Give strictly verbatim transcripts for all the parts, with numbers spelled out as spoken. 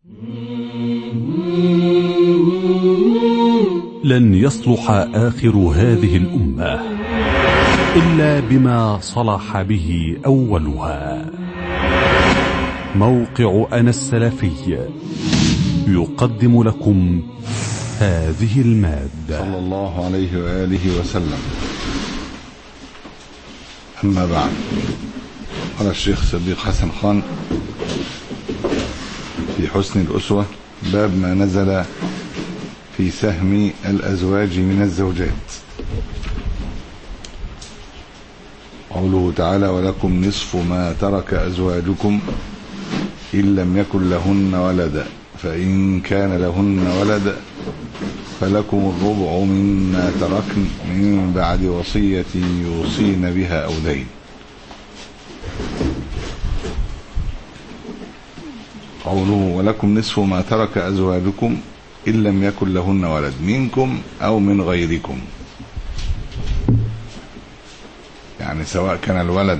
لن يصلح آخر هذه الأمة إلا بما صلح به أولها. موقع أنا السلفي يقدم لكم هذه المادة. صلى الله عليه وآله وسلم. أما بعد، قال الشيخ صديق حسن خان في حسن الأسوة: باب ما نزل في سهم الأزواج من الزوجات. قوله تعالى: ولكم نصف ما ترك أزواجكم إن لم يكن لهن ولد فإن كان لهن ولد فلكم الربع مما تركن من بعد وصية يوصين بها أو دين. قوله ولكم نصف ما ترك أزواجكم إن لم يكن لهن ولد، منكم أو من غيركم، يعني سواء كان الولد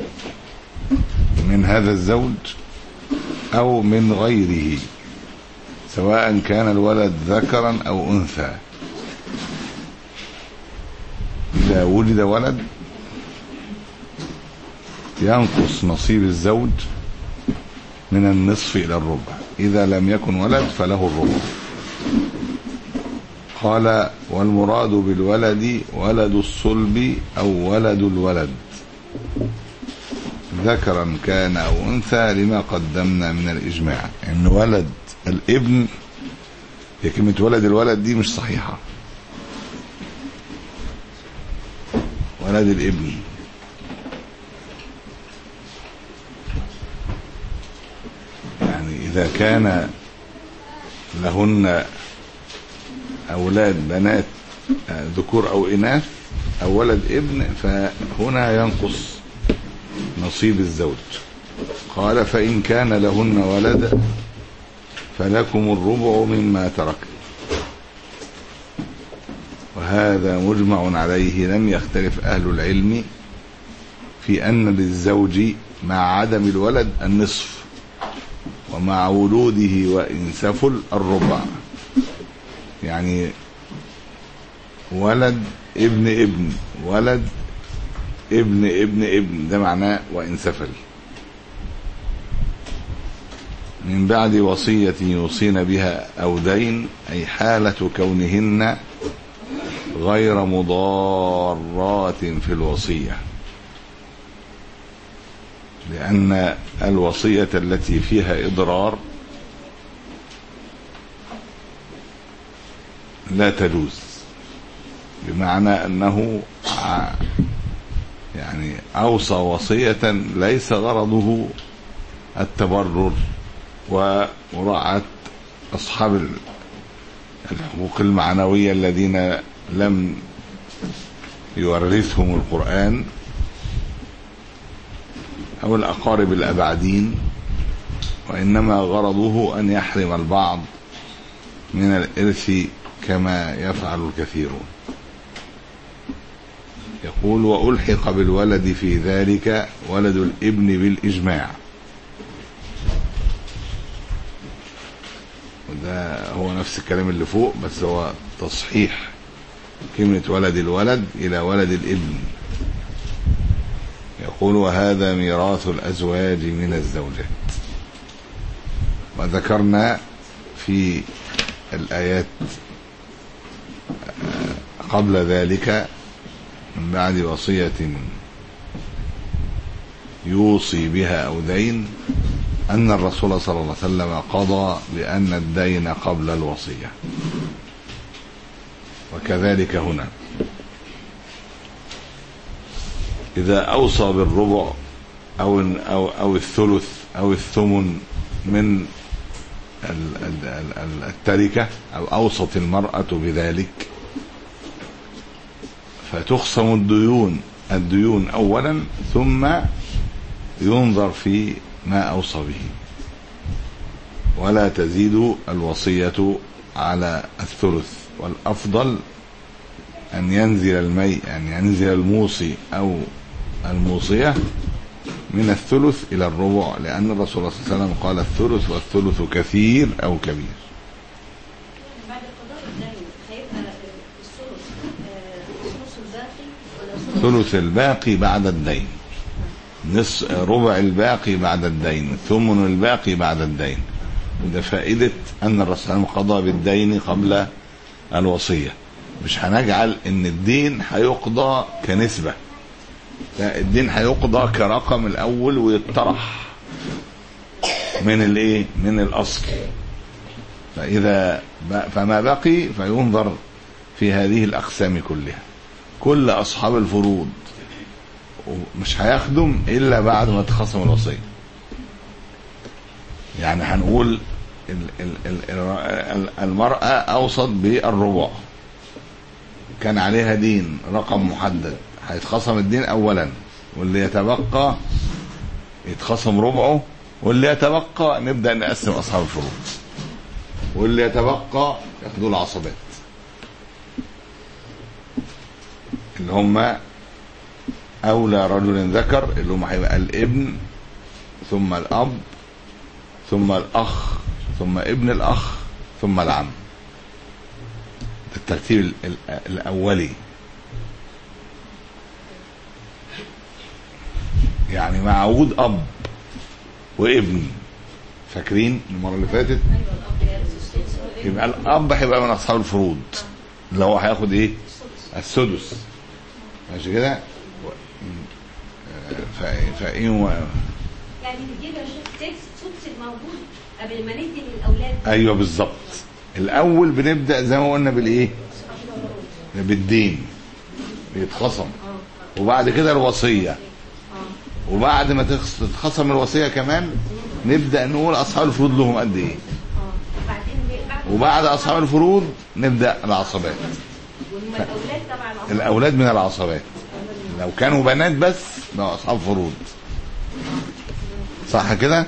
من هذا الزوج أو من غيره، سواء كان الولد ذكرا أو أنثى. إذا ولد ولد ينقص نصيب الزوج من النصف إلى الربع، إذا لم يكن ولد فله الربع. قال: والمراد بالولد ولد الصلب أو ولد الولد، ذكرا كان أو أنثى، لما قدمنا من الإجماع إن ولد الابن، هي كلمة ولد الولد دي مش صحيحة، ولد الابن. يعني إذا كان لهن أولاد بنات ذكور أو إناث أو ولد ابن، فهنا ينقص نصيب الزوج. قال: فإن كان لهن ولد فلكم الربع مما ترك. وهذا مجمع عليه، لم يختلف أهل العلم في أن للزوج مع عدم الولد النصف، ومع ولوده وإن سفل الربع. يعني ولد ابن ابن، ولد ابن ابن ابن، ده معناه وإن سفل، من بعد وصية يوصين بها أو دين، أي حالة كونهن غير مضارات في الوصية، لأن الوصية التي فيها إضرار لا تجوز، بمعنى أنه يعني أوصى وصية ليس غرضه التبرر ومراعاة أصحاب الحقوق المعنوية الذين لم يورثهم القرآن، أو الأقارب الأبعدين، وإنما غرضه أن يحرم البعض من الإرث كما يفعل الكثيرون. يقول: وألحق بالولد في ذلك ولد الابن بالإجماع. وده هو نفس الكلام اللي فوق، بس هو تصحيح كلمة ولد الولد إلى ولد الابن. يقول: وهذا ميراث الأزواج من الزوجات. وذكرنا في الآيات قبل ذلك من بعد وصية يوصي بها أو دين أن الرسول صلى الله عليه وسلم قضى بأن الدين قبل الوصية، وكذلك هنا إذا أوصى بالربع أو أو أو الثلث أو الثمن من التركة، أو أوصت المرأة بذلك، فتخصم الديون الديون أولا، ثم ينظر في ما أوصى به، ولا تزيد الوصية على الثلث. والأفضل أن ينزل المي أن ينزل الموصي أو الموصية من الثلث إلى الربع، لأن الرسول صلى الله عليه وسلم قال الثلث والثلث كثير أو كبير. بعد قضاء الدين هيبقى الثلث الثلث الباقي ولا ثلث الباقي بعد الدين، نصف ربع الباقي بعد الدين، ثمن الباقي بعد الدين. وده فائدة أن الرسول صلى الله عليه وسلم قضى بالدين قبل الوصية. مش هنجعل ان الدين هيقضى كنسبة، لا، الدين هيقضى كرقم الاول ويطرح من الايه من الاصل. فاذا فما بقي فينظر في هذه الاقسام كلها. كل اصحاب الفروض مش هيخدم الا بعد ما تخصم الوصية. يعني هنقول المرأة اوصت بالربع، كان عليها دين رقم محدد، هيتخصم الدين اولا، واللي يتبقى يتخصم ربعه، واللي يتبقى نبدأ نقسم اصحاب الفروض، واللي يتبقى ياخدوا العصبات اللي هم اولى رجل ذكر، اللي هم هيبقى الابن ثم الاب ثم الاخ ثم ابن الاخ ثم العم. الترتيب الاولي. يعني مع وجود اب وابن، فاكرين المره اللي فاتت؟ يبقى الاب هيبقى من اصحاب الفروض، اللي هو هياخد ايه؟ السدس. ماشي كده؟ فايه يعني بتجيب يا شيخ سدس الموجود قبل ما ندي للاولاد. ايوه بالظبط. الاول بنبدا زي ما قلنا بالايه؟ بالدين بيتخصم، وبعد كده الوصيه، وبعد ما تتخصم الوصيه كمان نبدا نقول اصحاب الفروض لهم قد ايه، وبعد اصحاب الفروض نبدا العصبات. والاولاد طبعا الاولاد من العصبات، لو كانوا بنات بس بقوا اصحاب فروض. صح كده؟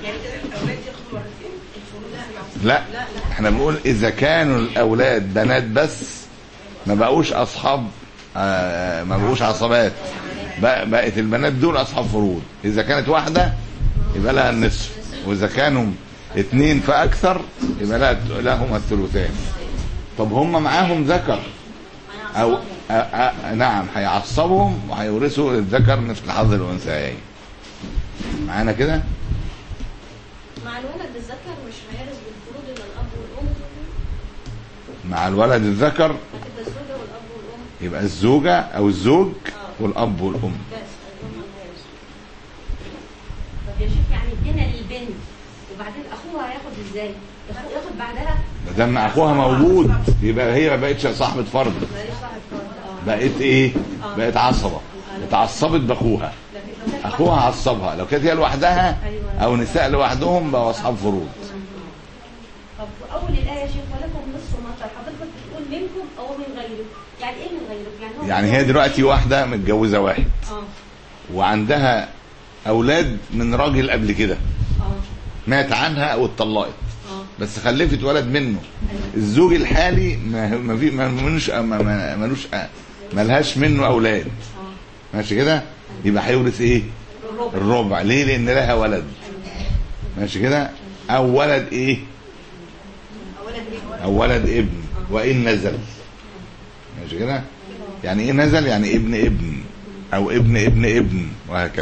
لا، احنا بنقول اذا كانوا الاولاد بنات بس ما بقوش اصحاب، آه ما بقوش عصبات، بقت البنات دول اصحاب فروض. اذا كانت واحده يبقى لها النصف، واذا كانوا اثنين فاكثر يبقى لهم الثلثان. طب هم معاهم ذكر او آه آه نعم، هيعصبهم وهيورثوا الذكر مثل حظ الانثيين. معانا كده؟ مع الولد الذكر مش هيرث بالفروض الا الاب والام. مع الولد الذكر هتبقى الزوجه والاب والام، يبقى الزوجه او الزوج والاب والام. بس الام هيرث. طب يا شيخ يعني ادينا للبنت وبعدين اخوها هياخد ازاي؟ ياخد بعدها؟ ما دام اخوها موجود يبقى هي ما بقتش صاحبه فرض، بقت ايه؟ بقت عصبه، اتعصبت باخوها، اخوها عصبها. لو كانت هي لوحدها او نساء لوحدهم بقوا اصحاب فروض. طب اول الايه يا شيخ ولكم نصف ما ترك، حضرتك بتقول منكم او من غيركم، يعني ايه من غيركم؟ يعني, يعني هي دلوقتي واحده متجوزه واحد اه وعندها اولاد من راجل قبل كده، اه مات عنها او اتطلقت، اه بس خلفت ولد منه. الزوج الحالي ما ما في ما ملوش ما ملوش ما لهاش منه اولاد. ماشي كده؟ يبقى هيورث ايه؟ الربع. ليه؟ لان لها ولد. ماشي كده؟ او ولد ايه؟ او ولد ابن وان نزل. ماشي كده؟ يعني ايه نزل؟ يعني ابن ابن او ابن ابن ابن وهكذا.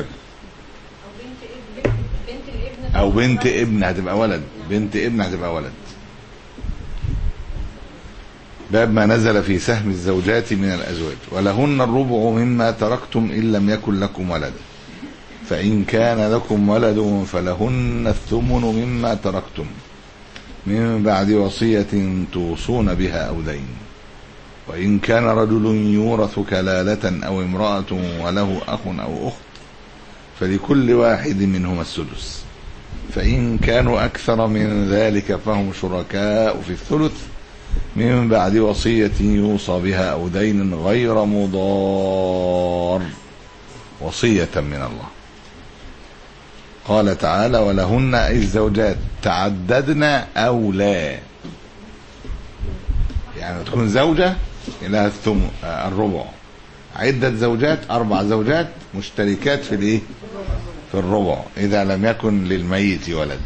او بنت ابن هتبقى ولد، بنت ابن هتبقى ولد. باب ما نزل في سهم الزوجات من الازواج. ولهن الربع مما تركتم ان لم يكن لكم ولد، فان كان لكم ولد فلهن الثمن مما تركتم من بعد وصية توصون بها او دين. وان كان رجل يورث كلالة او امرأة وله اخ او اخت فلكل واحد منهما السدس، فإن كانوا أكثر من ذلك فهم شركاء في الثلث من بعد وصية يوصى بها أو دين غير مضار، وصية من الله. قال تعالى ولهن أي الزوجات تعددنا أو لا، يعني تكون زوجة لها الثمن الربع، عدة زوجات أربع زوجات مشتركات في الإيه؟ في الربع إذا لم يكن للميت ولد.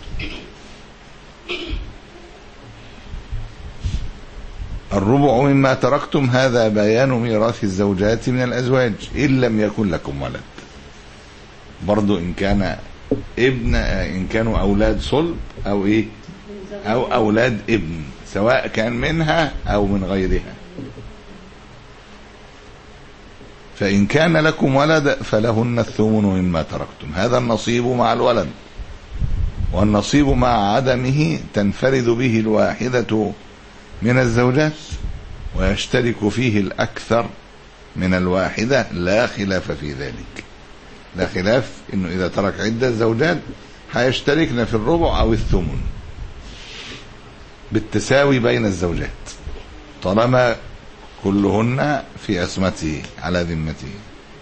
الربع مما تركتم هذا بيان ميراث الزوجات من الأزواج إن لم يكن لكم ولد. برضو إن كان ابن، إن كانوا أولاد صلب أو إيه أو أولاد ابن، سواء كان منها أو من غيرها. فإن كان لكم ولد فلهن الثمن مما تركتم. هذا النصيب مع الولد، والنصيب مع عدمه تنفرد به الواحدة من الزوجات ويشترك فيه الأكثر من الواحدة، لا خلاف في ذلك. لا خلاف إنه إذا ترك عدة زوجات هيشتركن في الربع أو الثمن بالتساوي بين الزوجات طالما كلهن في عصمته على ذمته.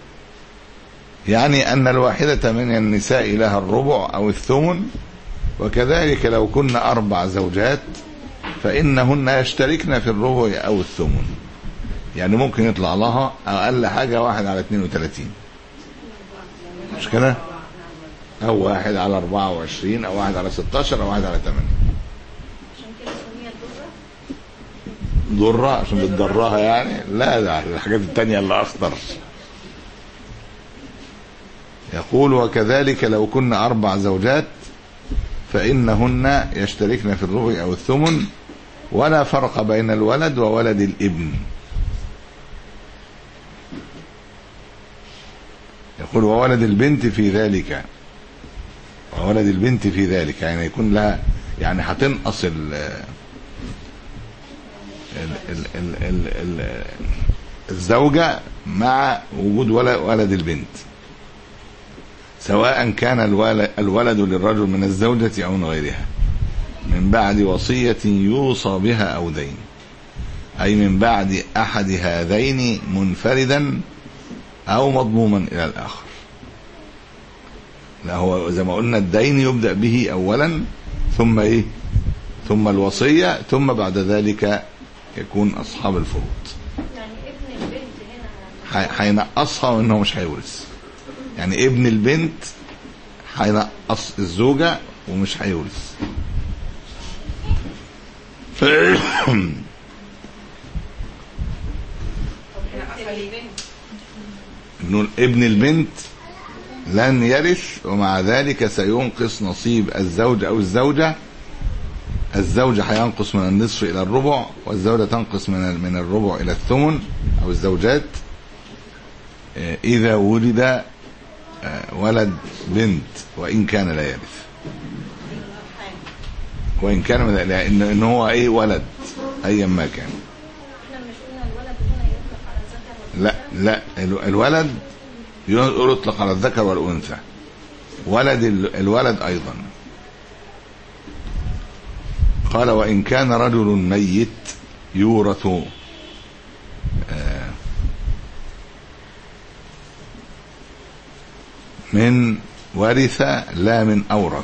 يعني أن الواحدة من النساء لها الربع أو الثمن، وكذلك لو كن أربع زوجات فإنهن يشتركن في الربع أو الثمن. يعني ممكن يطلع لها أقل حاجة واحد على اثنين وثلاثين، مش كده؟ أو واحد على أربعة وعشرين، أو واحد على ستاشر، أو واحد على ثمانية. عشان كده سميت ضرة. ضرة عشان بتضرها يعني؟ لا، ده الحاجات التانية اللي أخطر. يقول وكذلك لو كن أربع زوجات فإنهن يشتركن في الربع أو الثمن، ولا فرق بين الولد وولد الابن. يقول وولد البنت في ذلك، وولد البنت في ذلك يعني يكون لها، يعني هتنقص ال ال ال ال ال ال الزوجة مع وجود ولد البنت، سواء كان الولد للرجل من الزوجة أو من غيرها، من بعد وصية يوصى بها أو دين، أي من بعد أحد هذين منفردا أو مضموما إلى الآخر. لا، هو زي ما قلنا الدين يبدأ به أولا، ثم إيه ثم الوصية، ثم بعد ذلك يكون أصحاب الفروض. يعني ابن البنت هنا هينقصها وإنه مش هيورث. يعني ابن البنت هينقص الزوجة ومش هيورث. ابن البنت لن يرث، ومع ذلك سينقص نصيب الزوج أو الزوجة. الزوجة هينقص من النصف إلى الربع، والزوجة تنقص من من الربع إلى الثمن أو الزوجات، إذا ولد ولد بنت وإن كان لا يرث، وإن كان لأن إن هو إيه ولد أيا ما كان. احنا مش قلنا الولد هنا يطلق على الذكر؟ لا لا، الولد يطلق على الذكر والأنثى، ولد الولد أيضا. قال وإن كان رجل ميت يورث من ورث لا من أورث.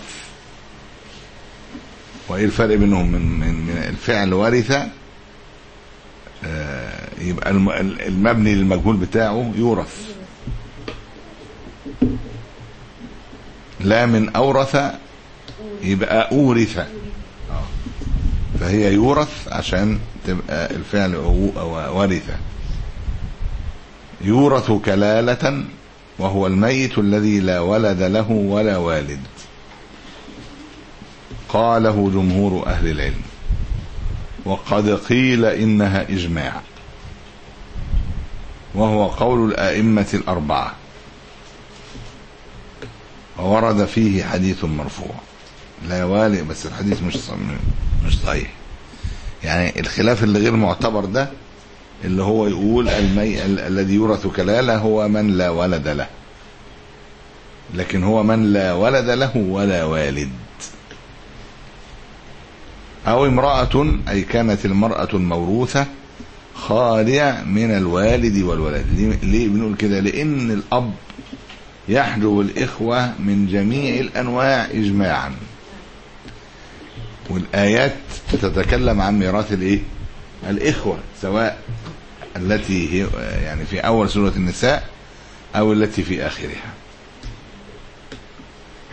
وإيه الفرق بينهم؟ من, من, من الفعل ورث يبقى المبني للمجهول بتاعه يورث، لا من أورث يبقى أورث، فهي يورث عشان تبقى الفعل ورث. يورث كلالة، وهو الميت الذي لا ولد له ولا والد. قاله جمهور أهل العلم، وقد قيل إنها إجماع، وهو قول الآئمة الأربعة، وورد فيه حديث مرفوع لا والد، بس الحديث مش مش صحيح. يعني الخلاف اللي غير معتبر ده اللي هو يقول المي الذي يورث كلالة هو من لا ولد له، لكن هو من لا ولد له ولا والد. أو امرأة، أي كانت المرأة الموروثة خالية من الوالد والولد. ليه بنقول كده؟ لأن الأب يحجب الإخوة من جميع الأنواع إجماعا، والآيات تتكلم عن ميراث الإيه؟ الإخوة، سواء التي هي يعني في أول سورة النساء أو التي في آخرها.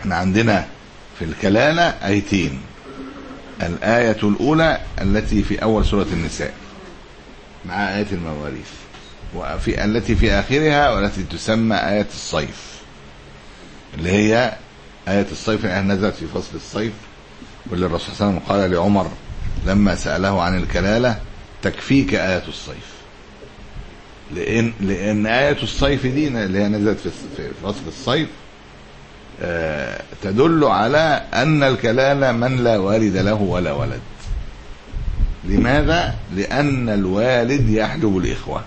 احنا عندنا في الكلالة آيتين، الآية الأولى التي في أول سورة النساء مع آية المواريث، وفي التي في آخرها والتي تسمى آية الصيف، اللي هي آية الصيف اللي نزلت في فصل الصيف، واللي الرسول صلى الله عليه وسلم قال لعمر لما سأله عن الكلالة تكفيك آية الصيف، لأن, لأن آية الصيف دي اللي هي نزلت في فصل الصيف آه تدل على أن الكلالة من لا والد له ولا ولد. لماذا؟ لأن الوالد يحجب الإخوة،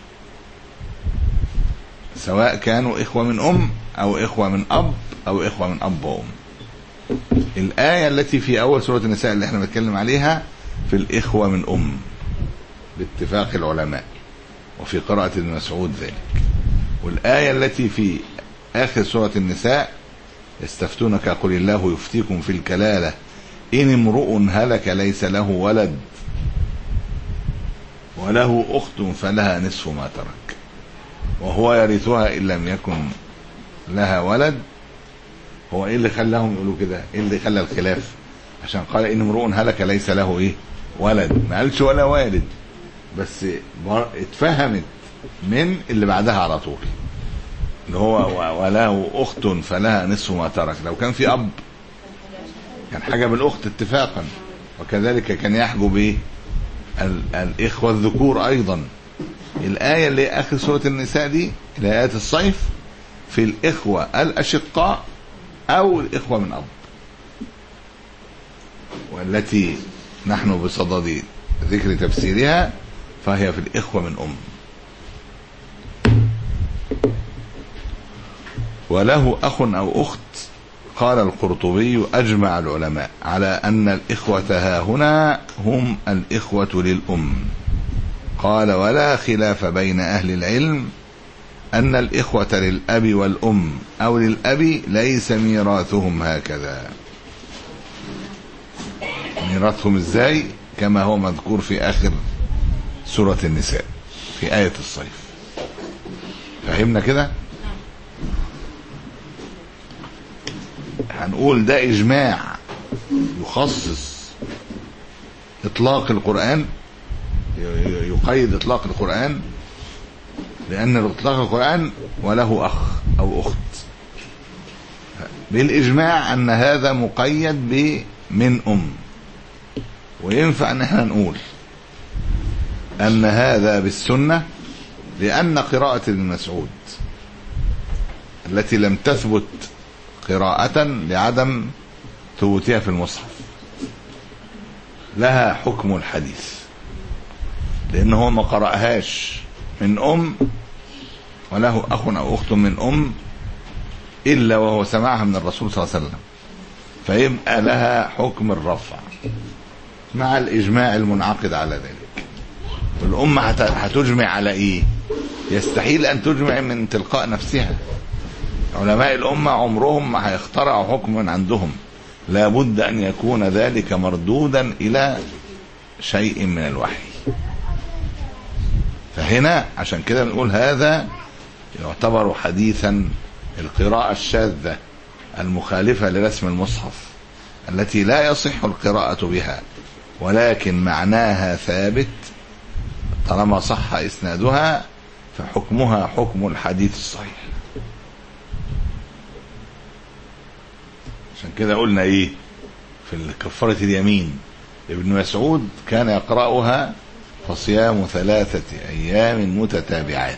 سواء كانوا إخوة من أم أو إخوة من أب أو إخوة من أب وأم. الآية التي في أول سورة النساء اللي احنا بنتكلم عليها في الإخوة من أم باتفاق العلماء، وفي قراءة ابن مسعود ذلك. والآية التي في آخر سورة النساء يستفتونك قل الله يفتيكم في الكلالة إن امرؤ هلك ليس له ولد وله أخت فلها نصف ما ترك وهو يرثها إن لم يكن لها ولد. هو إيه اللي خلاهم يقولوا كده؟ إيه اللي خلى الخلاف؟ عشان قال إن امرؤ هلك ليس له إيه؟ ولد، ما قالش ولا والد، بس اتفهمت من اللي بعدها على طول، اللي هو وله أخت فلها نصف ما ترك. لو كان في أب كان حجب الأخت اتفاقا، وكذلك كان يحجب إيه؟ الإخوة الذكور أيضا. الآية اللي آخر سورة النساء دي اللي هي آيات الصيف في الإخوة الأشقاء أو الإخوة من أب، والتي نحن بصدد ذكر تفسيرها فهي في الإخوة من أم. وله أخ أو أخت، قال القرطبي أجمع العلماء على أن الإخوة ها هنا هم الإخوة للأم. قال ولا خلاف بين أهل العلم أن الإخوة للأب والأم أو للأب ليس ميراثهم هكذا. ميراثهم إزاي؟ كما هو مذكور في آخر سورة النساء في آية الصيف. فهمنا كده؟ هنقول ده إجماع يخصص إطلاق القرآن، يقيد إطلاق القرآن، لأن إطلاق القرآن وله أخ أو أخت بالإجماع أن هذا مقيد بمن أم. وينفع أن احنا نقول أن هذا بالسنة، لأن قراءة ابن مسعود التي لم تثبت قراءة لعدم ثبوتها في المصحف لها حكم الحديث، لأنه ما قرأهاش من أم وله أخ أو أخت من أم إلا وهو سمعها من الرسول صلى الله عليه وسلم، فيبقى لها حكم الرفع مع الإجماع المنعقد على ذلك. والأمة هتجمع على إيه؟ يستحيل أن تجمع من تلقاء نفسها. علماء الأمة عمرهم ما هيخترعوا حكما عندهم، لابد أن يكون ذلك مردودا إلى شيء من الوحي. فهنا عشان كده بنقول هذا يعتبر حديثا القراءة الشاذة المخالفة لرسم المصحف التي لا يصح القراءة بها، ولكن معناها ثابت طالما صح إسنادها، فحكمها حكم الحديث الصحيح. عشان كده قلنا ايه في كفارة اليمين؟ ابن مسعود كان يقرأها فصيام ثلاثة أيام متتابعات،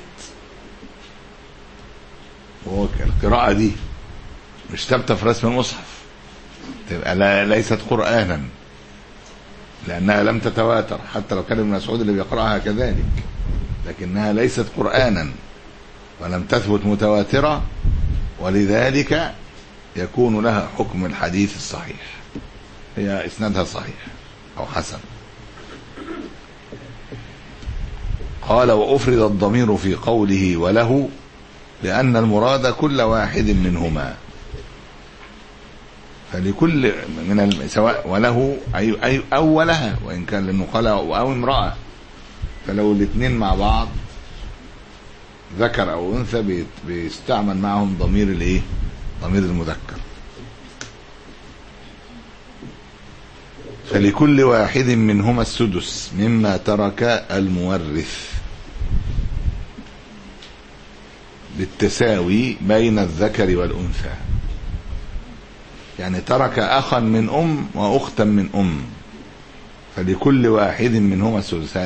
والقراءة دي مش ثابتة في رسم المصحف، تبقى لا ليست قرآنا لأنها لم تتواتر، حتى لو كان ابن مسعود اللي بيقرأها كذلك، لكنها ليست قرآنا ولم تثبت متواترة، ولذلك يكون لها حكم الحديث الصحيح، هي إسنادها صحيح أو حسن. قال وأفرد الضمير في قوله وله لأن المراد كل واحد منهما، فلكل من سواء وله أي أي أو لها، وإن كان لأنه قال أو امرأة، فلو الاثنين مع بعض ذكر أو أنثى بيستعمل معهم ضمير الإيه؟ ضمير المذكر. فلكل واحد منهما السدس مما ترك المورث بالتساوي بين الذكر والأنثى. يعني ترك أخا من أم وأختا من أم، فلكل واحد منهما السدس.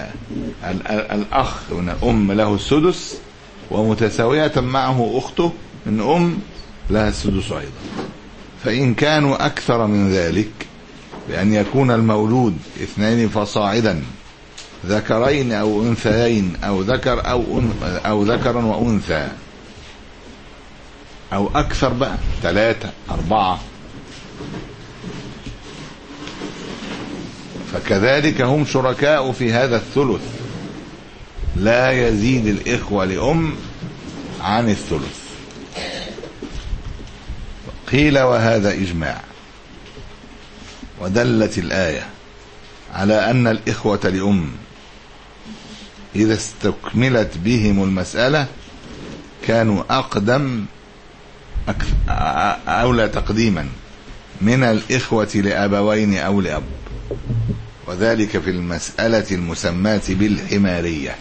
الأخ من الأم له السدس، ومتساوية معه أخته من أم لها السدس أيضا. فإن كانوا أكثر من ذلك بأن يكون المولود اثنين فصاعدا ذكرين أو أنثيين أو ذكر أو أو ذكرا وأنثى، أو أكثر بقى ثلاثة أربعة، فكذلك هم شركاء في هذا الثلث، لا يزيد الإخوة لأم عن الثلث. قيل وهذا إجماع، ودلت الآية على أن الإخوة لأم إذا استكملت بهم المسألة كانوا أقدم أولى تقديما من الإخوة لأبوين أو لأب، وذلك في المسألة المسماة بالحمارية،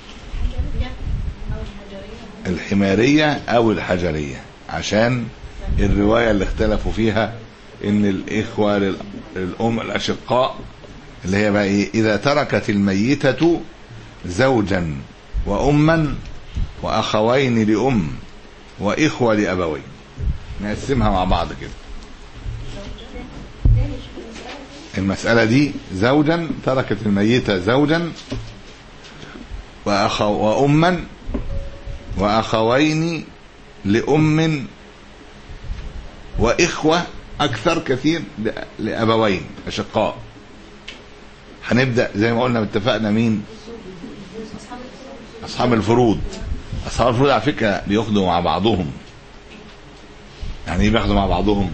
الحمارية أو الحجرية، عشان الرواية اللي اختلفوا فيها إن الإخوة للأم الأشقاء اللي هي بقى إيه؟ إذا تركت الميتة زوجا وأما وأخوين لأم وإخوة لأبوين، نقسمها مع بعض كده. المسألة دي زوجا، تركت الميتة زوجا وأخو وأما وأخوين لأم وإخوة أكثر كثير لأبوين أشقاء. هنبدأ زي ما قلنا اتفقنا مين؟ أصحاب الفروض. أصحاب الفروض على فكرة بياخدوا مع بعضهم. يعني ايه بياخدوا مع بعضهم؟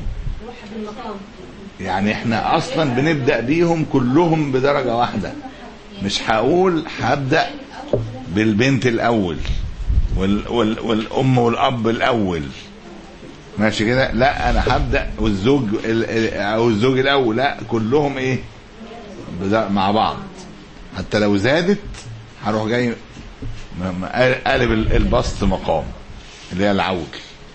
يعني احنا اصلا بنبدأ بيهم كلهم بدرجة واحدة، مش هقول هبدأ بالبنت الاول وال وال والام والاب الاول، ماشي كده؟ لا، انا هبدأ والزوج او الزوج الاول، لا كلهم ايه مع بعض. حتى لو زادت هروح جاي قالب البسط مقام اللي هي العول،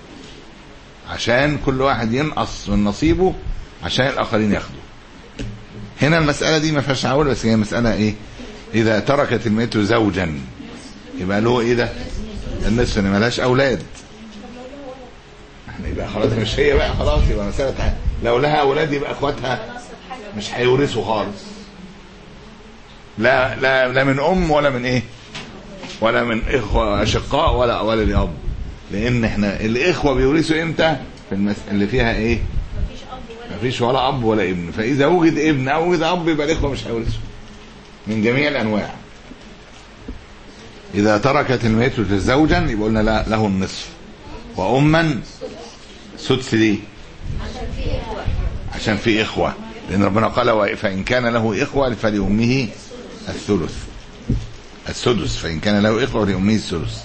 عشان كل واحد ينقص من نصيبه عشان الاخرين ياخدوا. هنا المسألة دي ما فيهاش عول، بس هي مسألة ايه؟ اذا تركت الميت زوجا يبقى له ايه ده؟ النصف، ان ملهاش اولاد. احنا يبقى خلاص مش هي بقى، خلاص يبقى مسألة لو لها اولاد يبقى اخواتها مش هيورثوا خالص، لا لا لا من ام ولا من ايه ولا من اخوة اشقاء ولا ولا لاب، لان احنا الاخوة بيورثوا امتى؟ في المسألة اللي فيها ايه؟ مفيش ولا اب ولا ابن. فاذا وجد ابن او وجد اب يبقى الاخوة مش هيورثوا من جميع الانواع. اذا تركت الميت زوجا يبقى قلنا لا له النصف، واما سدس. ليه؟ عشان في اخوة، لان ربنا قال فان كان له اخوة فلأمه الثلث السدس، فان كان له اخوة فلأمه الثلث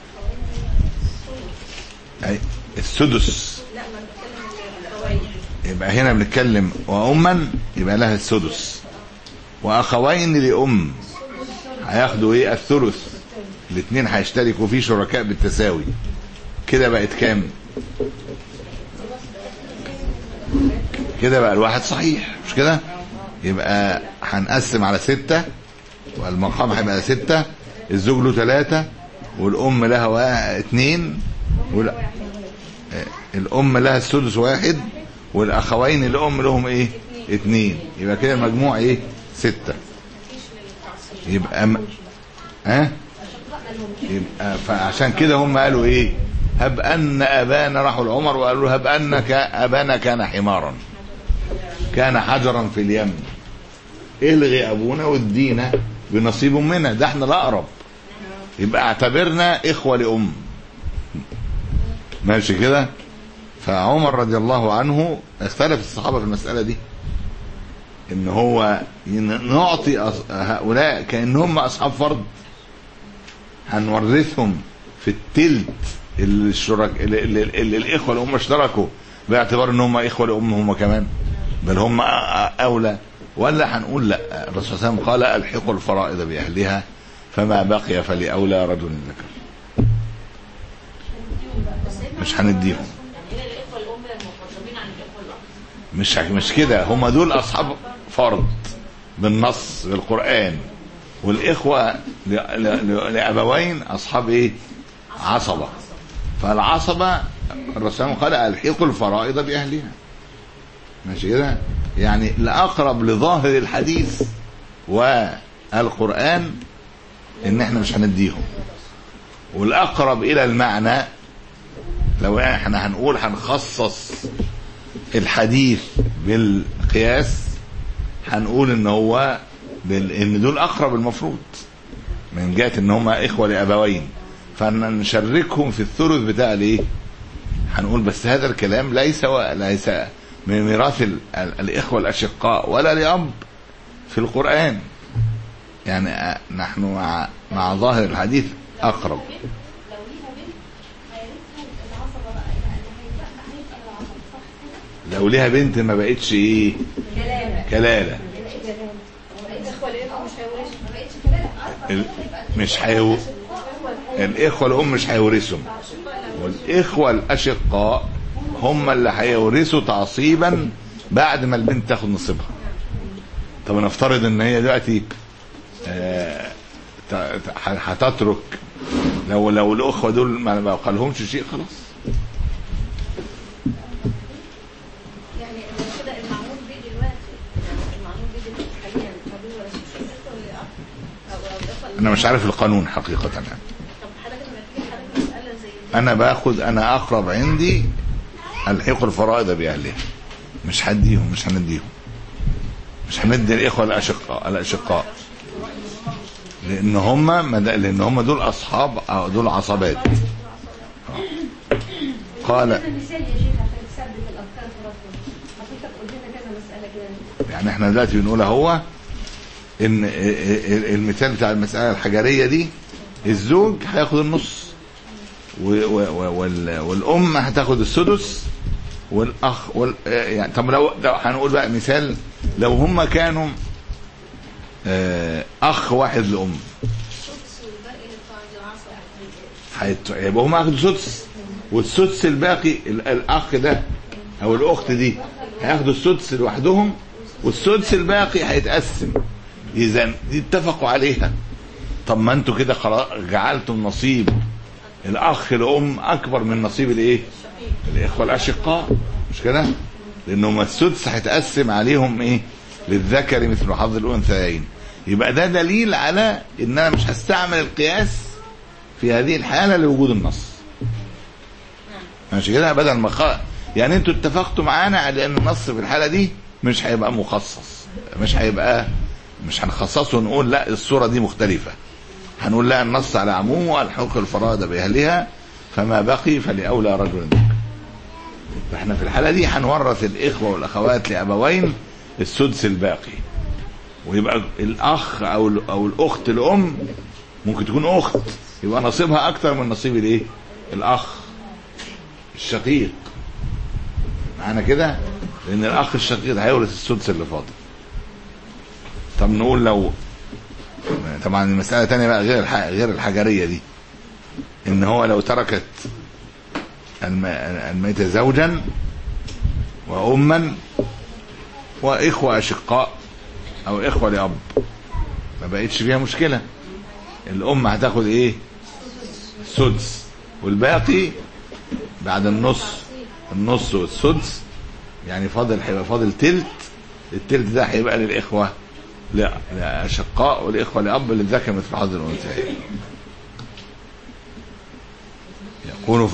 اي السدس. يبقى هنا بنتكلم واما يبقى لها السدس، واخوين لام هياخدوا ايه؟ الثلث. الاثنين هيشتركوا فيه شركاء بالتساوي. كده بقت كام؟ كده بقى الواحد صحيح، مش كده؟ يبقى هنقسم على ستة، والمقام هيبقى ستة، الزوج له ثلاثة، والام لها اثنين، وال... الام لها السدس واحد، والاخوين الام لهم ايه؟ اثنين. يبقى كده المجموع ايه؟ ستة. يبقى م... ها يبقى فعشان كده هم قالوا ايه؟ هب ان ابانا، راحوا لعمر وقالوا له هب انك ابانا كان حمارا كان حجرا في اليم، الغي ابونا وادينا بنصيب منا، ده احنا الاقرب، يبقى اعتبرنا اخوة لام. ماشي كده؟ فعمر رضي الله عنه اختلف الصحابة في المسألة دي، ان هو نعطي هؤلاء كأنهم اصحاب فرض، هنورثهم في التلت الشرك اللي, اللي, اللي الاخوة اللي هم اشتركوا باعتبار ان هم اخوة لام هم كمان، بل هم اولى ولا هنقول لا الرسول صلى الله عليه وسلم قال الحقوا الفرائض باهلها فما بقي فلاولى رجل ذكر؟ مش هنديهم، مش مش كده، هم دول اصحاب فرض بالنص بالقرآن، والاخوه لابوين اصحاب ايه؟ عصبه. فالعصبه الرسول قال الحقوا الفرائض باهلها، ماشي كده، يعني الاقرب لظاهر الحديث والقرآن ان احنا مش هنديهم، والاقرب الى المعنى لو احنا هنقول هنخصص الحديث بالقياس هنقول ان هو بال... ان دول اقرب المفروض من جهه ان هم اخوه لابوين، فنشركهم في الثلث بتاع الايه. هنقول بس هذا الكلام ليس و... ليس من ميراث ال... الاخوه الاشقاء ولا لاب في القرآن، يعني نحن مع مع ظاهر الحديث اقرب. لو ليها بنت ما بقتش ايه؟ كلالة. مش هيو الاخوه الام مش هيورثهم، والاخوه الاشقاء هم اللي هيورثوا تعصيبا بعد ما البنت تاخد نصيبها. طب نفترض ان هي دلوقتي آه هتترك، لو لو الاخوه دول ما قالهمش شيء خلاص. انا مش عارف القانون حقيقة يعني. انا باخد انا اقرب عندي الحقوا الفرائض باهلها، مش هديهم مش هنديهم مش هندي الاخوة الاشقاء الاشقاء لان هم لان هم دول اصحاب او دول عصبات. قال يعني احنا دلوقتي بنقول هو ان المثال بتاع المسألة الحجرية دي الزوج هياخد النص والام هتاخد السدس والاخ وال... يعني طب لو هنقول بقى مثال، لو هم كانوا اخ واحد لام هيبقى هم هياخدوا سدس، والسدس الباقي الاخ ده او الاخت دي هياخدوا السدس لوحدهم، والسدس الباقي هيتقسم. اذا دي اتفقوا عليها. طب ما انتوا كده خلاص جعلتم نصيب الاخ الام اكبر من نصيب الايه؟ الاخوه الاشقاء، مش كده؟ لانهم السدس هيتقسم عليهم ايه؟ للذكر مثل حظ الانثيين. يبقى ده دليل على ان انا مش هستعمل القياس في هذه الحاله لوجود النص، ماشي كده؟ بدل ما خ... يعني انتوا اتفقتوا معانا على ان النص في الحاله دي مش هيبقى مخصص، مش هيبقى مش هنخصصه ونقول لا الصورة دي مختلفة، هنقول لا النص على عمومه الحقوق الفرائض بأهلها فما بقي فلأولى رجل ذكر. فاحنا في الحالة دي هنورث الإخوة والأخوات لأبوين السدس الباقي، ويبقى الأخ أو أو الأخت الأم ممكن تكون أخت يبقى نصيبها أكتر من نصيب الإيه؟ الأخ الشقيق معنا كده، لأن الأخ الشقيق هيورث السدس اللي فاضل. طب نقول لو طبعا المسألة تانية بقى غير غير الحجرية دي، ان هو لو تركت الميتة زوجا وأما وإخوة أشقاء أو إخوة لأب ما بقتش فيها مشكلة. الأم هتاخد إيه؟ السدس، والباقي بعد النص النص والسدس يعني فاضل هيبقى فاضل تلت. التلت ده هيبقى للإخوة لا لا أشقاء والإخوة لأب للذكر مثل حظ الأنثيين. يقولوا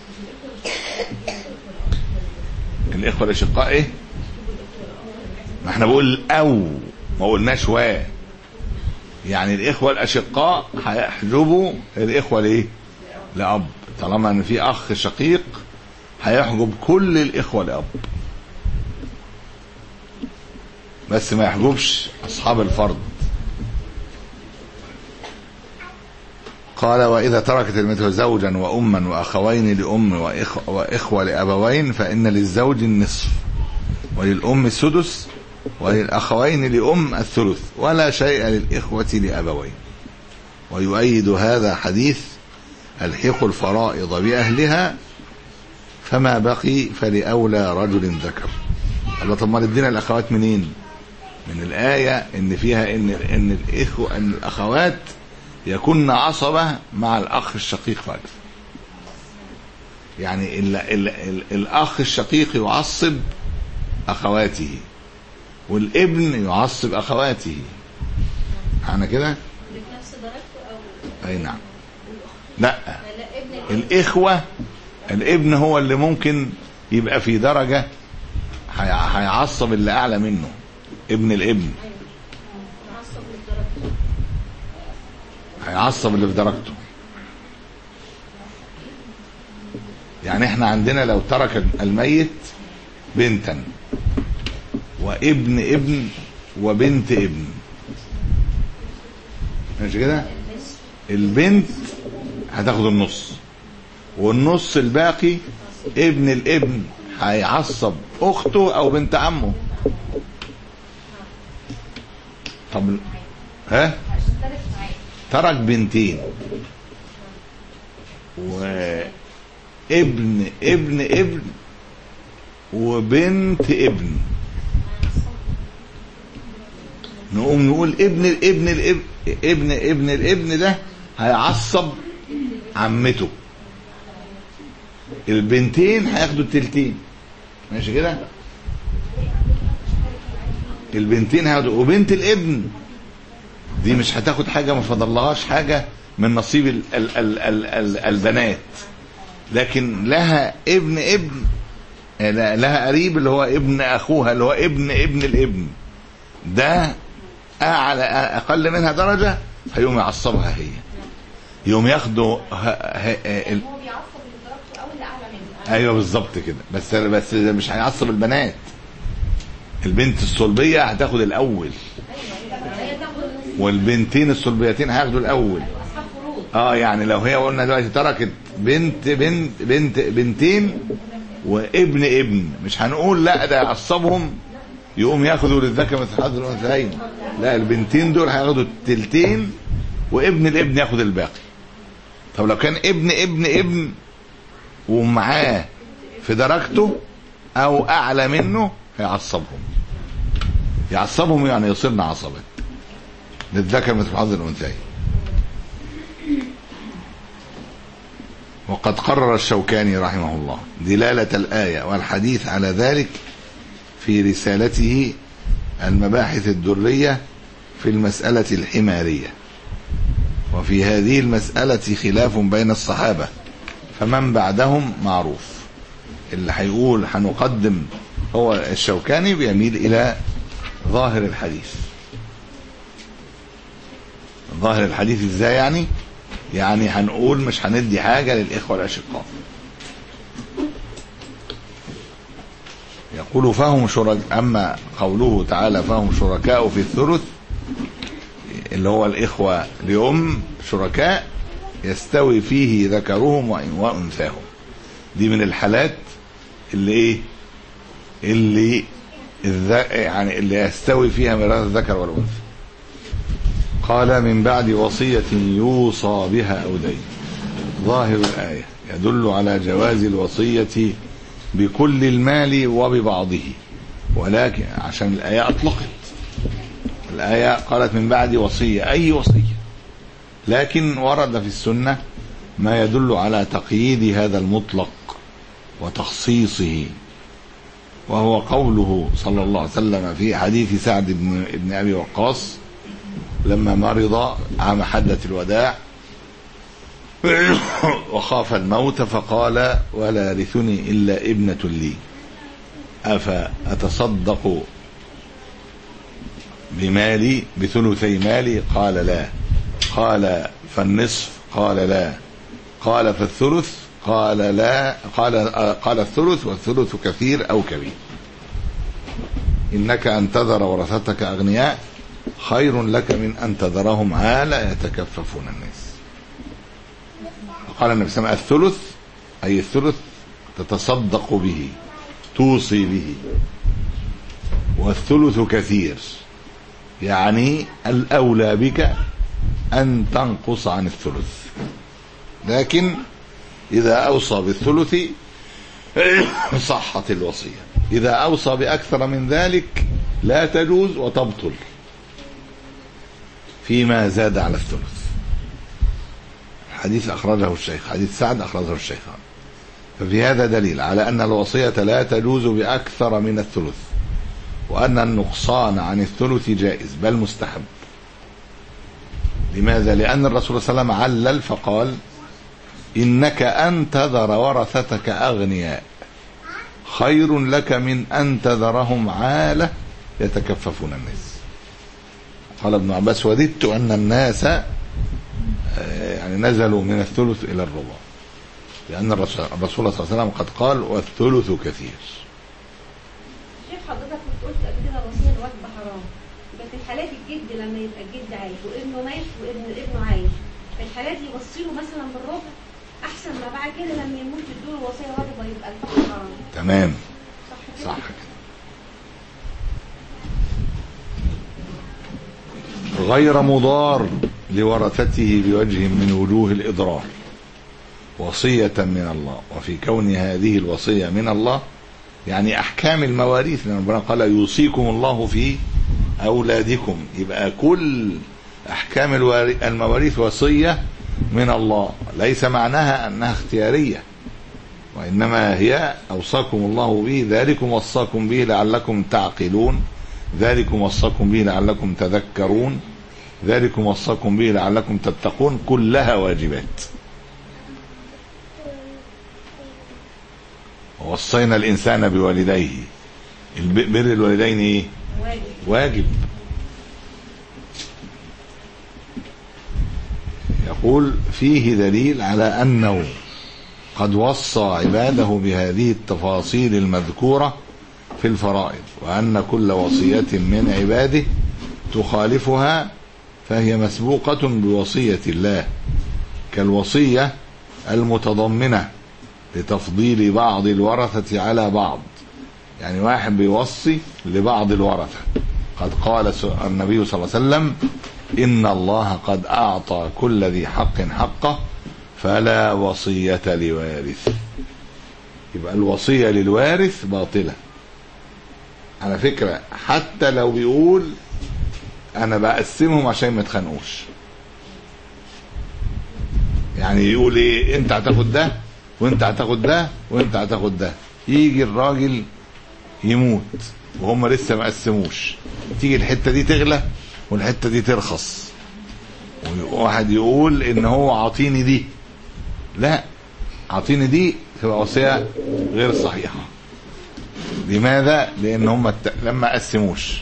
الإخوة الأشقاء إيه؟ ما احنا بقول أو ما قلناش و، يعني الإخوة الأشقاء هيحجبوا الإخوة ليه؟ لأب، طالما أن في أخ شقيق هيحجب كل الإخوة لأب، بس ما يحجبش أصحاب الفرض. قال وإذا تركت المثل زوجا وأما وأخوين لأم وإخوة, وإخوة لأبوين فإن للزوج النصف وللأم السدس وللأخوين لأم الثلث ولا شيء للإخوة لأبوين. ويؤيد هذا حديث الحقوا الفرائض بأهلها فما بقي فلأولى رجل ذكر. الله طب ما ندينا الأخوات منين؟ من الآية إن فيها إن إن الإخوة إن الأخوات يكون عصبة مع الأخ الشقيق فقط. يعني ال ال ال الأخ الشقيق يعصب أخواته والابن يعصب أخواته. معنى كده؟ بنفس درجته أو أي نعم. لا الإخوة الابن هو اللي ممكن يبقى في درجة هيعصب اللي أعلى منه. ابن الابن هيعصب اللي في درجته. يعني احنا عندنا لو ترك الميت بنتا وابن ابن وبنت ابن ماشي كده، البنت هتاخد النص والنص الباقي ابن الابن هيعصب اخته او بنت عمه. طب ها ترك بنتين وابن ابن ابن وبنت ابن، نقوم نقول ابن الابن الابن ابن ابن الابن ده هيعصب عمته. البنتين هياخدوا التلتين ماشي كده، البنتين هياخدوا، وبنت الابن دي مش هتاخد حاجه، ما فضلهاش حاجه من نصيب ال ال ال ال ال البنات، لكن لها ابن ابن لها قريب اللي هو ابن اخوها اللي هو ابن ابن الابن ده اعلى اقل منها درجه، هيقوم يعصبها هي، يقوم ياخدوا ال... ايوه بالظبط كده. بس بس مش هيعصب البنات، البنت الصلبيه هتاخد الاول والبنتين الصلبيتين هياخدوا الاول. اه يعني لو هي قلنا دلوقتي تركت بنت بنت بنت بنتين وابن ابن، مش هنقول لا ده يعصبهم يقوم ياخدوا للذكر مثل حظ الانثيين، لا البنتين دول هياخدوا التلتين وابن الابن ياخد الباقي. طب لو كان ابن ابن ابن ومعاه في درجته او اعلى منه هيعصبهم، يعصبهم يعني يصيرنا عصبات للذكر مثل حظ الانثيين. وقد قرر الشوكاني رحمه الله دلالة الآية والحديث على ذلك في رسالته المباحث الدرية في المسألة الحمارية. وفي هذه المسألة خلاف بين الصحابة، فمن بعدهم معروف. اللي هيقول هنقدم هو الشوكاني بيميل إلى ظاهر الحديث. ظاهر الحديث ازاي يعني؟ يعني هنقول مش هندي حاجة للإخوة الأشقاء. يقول فهم شركاء، أما قوله تعالى فهم شركاء في الثلث اللي هو الإخوة لأم شركاء يستوي فيه ذكرهم وأنثاهم. دي من الحالات اللي إيه اللي يعني اللي يستوي فيها ميراث الذكر والأنثى. قال من بعد وصية يوصى بها أو دين. ظاهر الآية يدل على جواز الوصية بكل المال وببعضه، ولكن عشان الآية أطلقت، الآية قالت من بعد وصية أي وصية، لكن ورد في السنة ما يدل على تقييد هذا المطلق وتخصيصه، وهو قوله صلى الله عليه وسلم في حديث سعد بن, بن أبي وقاص لما مرض عام حجة الوداع وخاف الموت فقال ولا يرثني إلا ابنة لي أفأتصدق بمالي بثلثي مالي؟ قال لا. قال فالنصف؟ قال لا. قال فالثلث؟ قال لا. قال قال الثلث والثلث كثير أو كبير. إنك أن تذر ورثتك أغنياء خير لك من أن تذرهم عالة يتكففون الناس. قال النبي صلى الله عليه وسلم الثلث أي الثلث تتصدق به توصي به، والثلث كثير، يعني الأولى بك أن تنقص عن الثلث. لكن إذا أوصى بالثلث صحت الوصية، إذا أوصى بأكثر من ذلك لا تجوز وتبطل فيما زاد على الثلث. حديث أخرجه الشيخ، حديث سعد أخرجه الشيخان. ففي هذا دليل على أن الوصية لا تجوز بأكثر من الثلث، وأن النقصان عن الثلث جائز بل مستحب. لماذا؟ لأن الرسول صلى الله عليه وسلم علل فقال: إنك أن تذر ورثتك أغنياء خير لك من أن تذرهم عالة يتكففون الناس. قال ابن عباس: وددت أن الناس يعني نزلوا من الثلث إلى الربع، لأن الرسول صلى الله عليه وسلم قد قال: والثلث كثير. شيخ حضرتك كنت قلت قبل كده الوصية الواجبة حرام، يبقى في الحالات الجد لما يبقى الجد عايش وابنه مات وابن ابنه عايش، في الحالات دي يوصيله مثلا بالربع أحسن ما بعد كده لما يموت يدوله وصية واجبة يبقى الفقر حرام. تمام، صح كده؟ صح كده. غير مضار لورثته بوجه من وجوه الإضرار، وصية من الله. وفي كون هذه الوصية من الله يعني أحكام المواريث، لأن ربنا قال: يوصيكم الله في أولادكم، يبقى كل أحكام المواريث وصية من الله، ليس معناها أنها اختيارية، وإنما هي أوصاكم الله به، ذلكم وصاكم به لعلكم تعقلون، ذلكم وصاكم به لعلكم تذكرون، ذلكم وصاكم به لعلكم تتقون، كلها واجبات. ووصينا الإنسان بوالديه، بر الوالدين إيه؟ واجب. واجب. يقول: فيه دليل على أنه قد وصى عباده بهذه التفاصيل المذكورة في الفرائض، وأن كل وصية من عباده تخالفها فهي مسبوقة بوصية الله، كالوصية المتضمنة لتفضيل بعض الورثة على بعض، يعني واحد بيوصي لبعض الورثة. قد قال النبي صلى الله عليه وسلم: إن الله قد أعطى كل ذي حق حقه فلا وصية لوارث. يبقى الوصية للوارث باطلة على فكرة، حتى لو بيقول أنا بقسمهم عشان ما يتخانقوش. يعني يقول إيه؟ أنت هتاخد ده وأنت هتاخد ده وأنت هتاخد ده، يجي الراجل يموت وهم لسه ما قسموش، تيجي الحتة دي تغلى والحتة دي ترخص، وواحد يقول إن هو عاطيني دي، لا، عاطيني دي تبقى وصية غير صحيحة. لماذا؟ لأن هم الت... لما قسموش.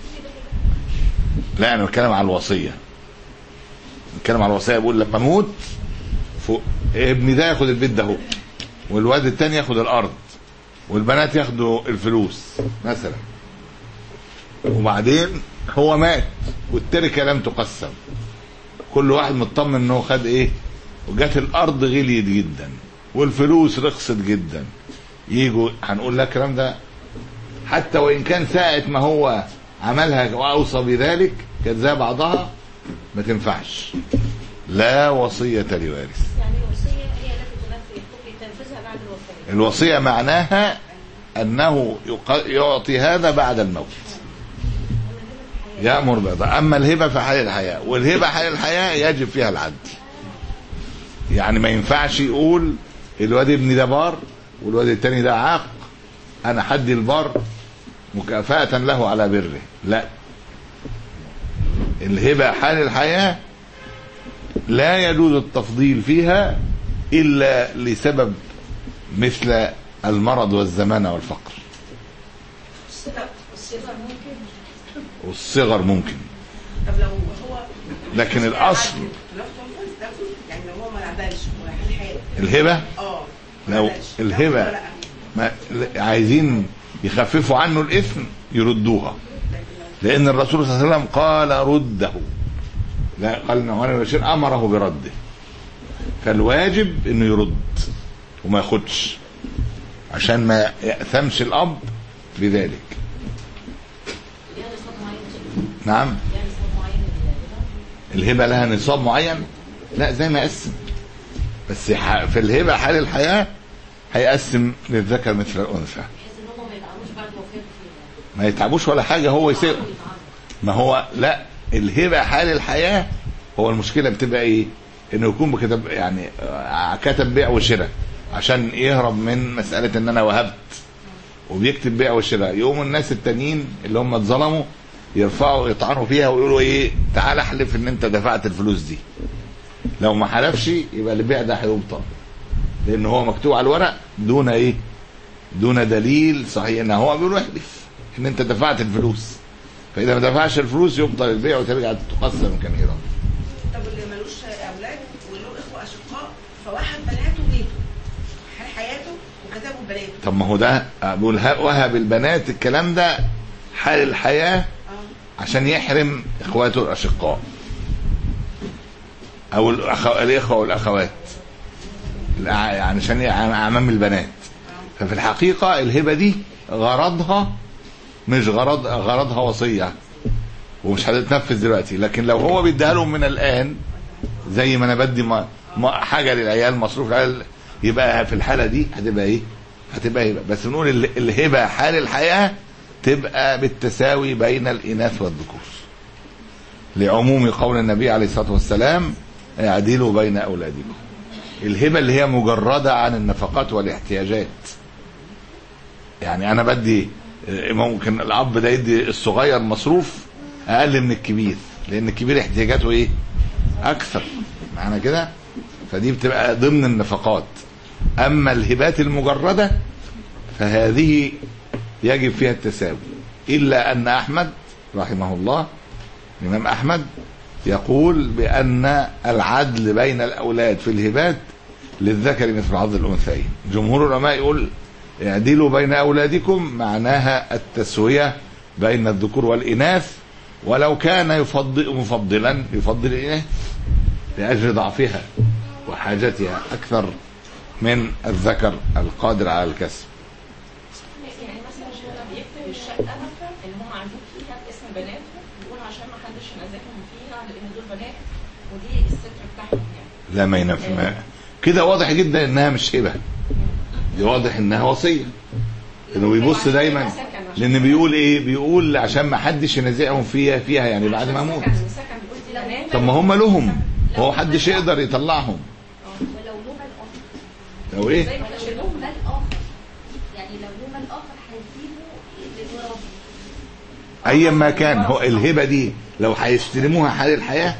لا، أنا بتكلم على الوصية، بتكلم على الوصية. بقول لما موت فوق ابني ده ياخد البيت ده هو، والواد التاني ياخد الأرض، والبنات ياخدوا الفلوس مثلا، وبعدين هو مات والتركة لم تقسم، كل واحد مطمن انه خد ايه، وجات الارض غليت جدا والفلوس رخصت جدا، يجوا هنقول لك الكلام ده حتى وان كان ساعة ما هو عملها واوصى بذلك كانت زي بعضها، ما تنفعش، لا وصية لوارث. يعني الوصية هي التي تنفذها بعد الوفاة. الوصية معناها انه يعطي هذا بعد الموت، يأمر بهذا. أما الهبة فحال الحياة، والهبة حال الحياة يجب فيها العدل. يعني ما ينفعش يقول الواد ابني ده بار والواد التاني ده عاق، أنا حدي البار مكافأة له على بره، لا. الهبة حال الحياة لا يجوز التفضيل فيها إلا لسبب مثل المرض والزمان والفقر. الصغر ممكن، والصغر ممكن. طب لو هو لكن الاصل يعني لو هو ما عملش الحياه الهبه، اه لو الهبه ما عايزين يخففوا عنه الاثم يردوها، لان الرسول صلى الله عليه وسلم قال رده، لا قال نعمان بن بشير امره برده، فالواجب انه يرد وما ياخدش عشان ما يأثمش الاب بذلك. نعم. الهبة لها نصاب معين؟ لا، زي ما قسم، بس في الهبة حال الحياة هيقسم للذكر مثل الأنثى. ما يتعبوش ولا حاجة، هو يسير. ما هو لا، الهبة حال الحياة هو المشكلة بتبقى ايه؟ انه يكون بكتب يعني كتب بيع وشراء عشان يهرب من مسألة ان انا وهبت، وبيكتب بيع وشراء. يقوم الناس التانيين اللي هم اتظلموا يرفعوا يطعنوا فيها ويقولوا ايه، تعال احلف ان انت دفعت الفلوس دي. لو ما حلفش يبقى البيع ده هيبطل، لان هو مكتوب على الورق دون ايه، دون دليل صحيح ان هو بيقول احلف ان انت دفعت الفلوس. فاذا ما دفعش الفلوس يبطل البيع وترجع تقسم كان ايراد. طب اللي ملوش اولاد وله اخوه اشقاء فواحد بناته بيته حال حياته وكتبوا بناته. طب ما هو ده بيقول وهب البنات، الكلام ده حال الحياه عشان يحرم اخواته الاشقاء او الاخوه والاخوات، يعني عشان اعمام البنات. ففي الحقيقه الهبه دي غرضها مش غرض غرضها وصيه ومش هتتنفذ دلوقتي، لكن لو هو بيديها لهم من الان زي ما انا بدي ما ما حاجه للعيال، مصروف العيال، يبقى في الحاله دي هتبقى ايه؟ هتبقى هبه. بس نقول الهبه حال الحياه تبقى بالتساوي بين الاناث والذكور، لعموم قول النبي عليه الصلاه والسلام اعدلوا بين اولادكم. الهبه اللي هي مجرده عن النفقات والاحتياجات، يعني انا بدي ممكن الاب ده يدي الصغير مصروف اقل من الكبير، لان الكبير احتياجاته ايه؟ اكثر، معنى كده. فدي بتبقى ضمن النفقات. اما الهبات المجرده فهذه يجب فيها التساوي، الا ان احمد رحمه الله الامام احمد يقول بان العدل بين الاولاد في الهبات للذكر مثل حظ الانثيين. جمهور العلماء يقول اعدلوا بين اولادكم، معناها التسويه بين الذكور والاناث، ولو كان يفضل مفضلا يفضل الاناث لاجل ضعفها وحاجتها اكثر من الذكر القادر على الكسب. يعني مثلا الشغل بيكتب الشقه اللي هم عاملين فيها اسم بناته، بيقول عشان ما حدش ينازعهم فيها لان دول بنات ودي الستر بتاعهم يعني. لا ما ينفع ما. كده واضح جدا انها مش هبه، دي واضح انها وصيه، انه بيبص دايما، لان بيقول ايه؟ بيقول عشان ما حدش ينازعهم فيها فيها يعني بعد ما اموت. طب ما هم لهم، هو حدش يقدر يطلعهم. ولو له مال اخر، لو ايه؟ لو له مال اخر، يعني لو له مال اخر هيسيبه للوراثه ايا ما كان. هو الهبه دي لو هيستلموها حال الحياه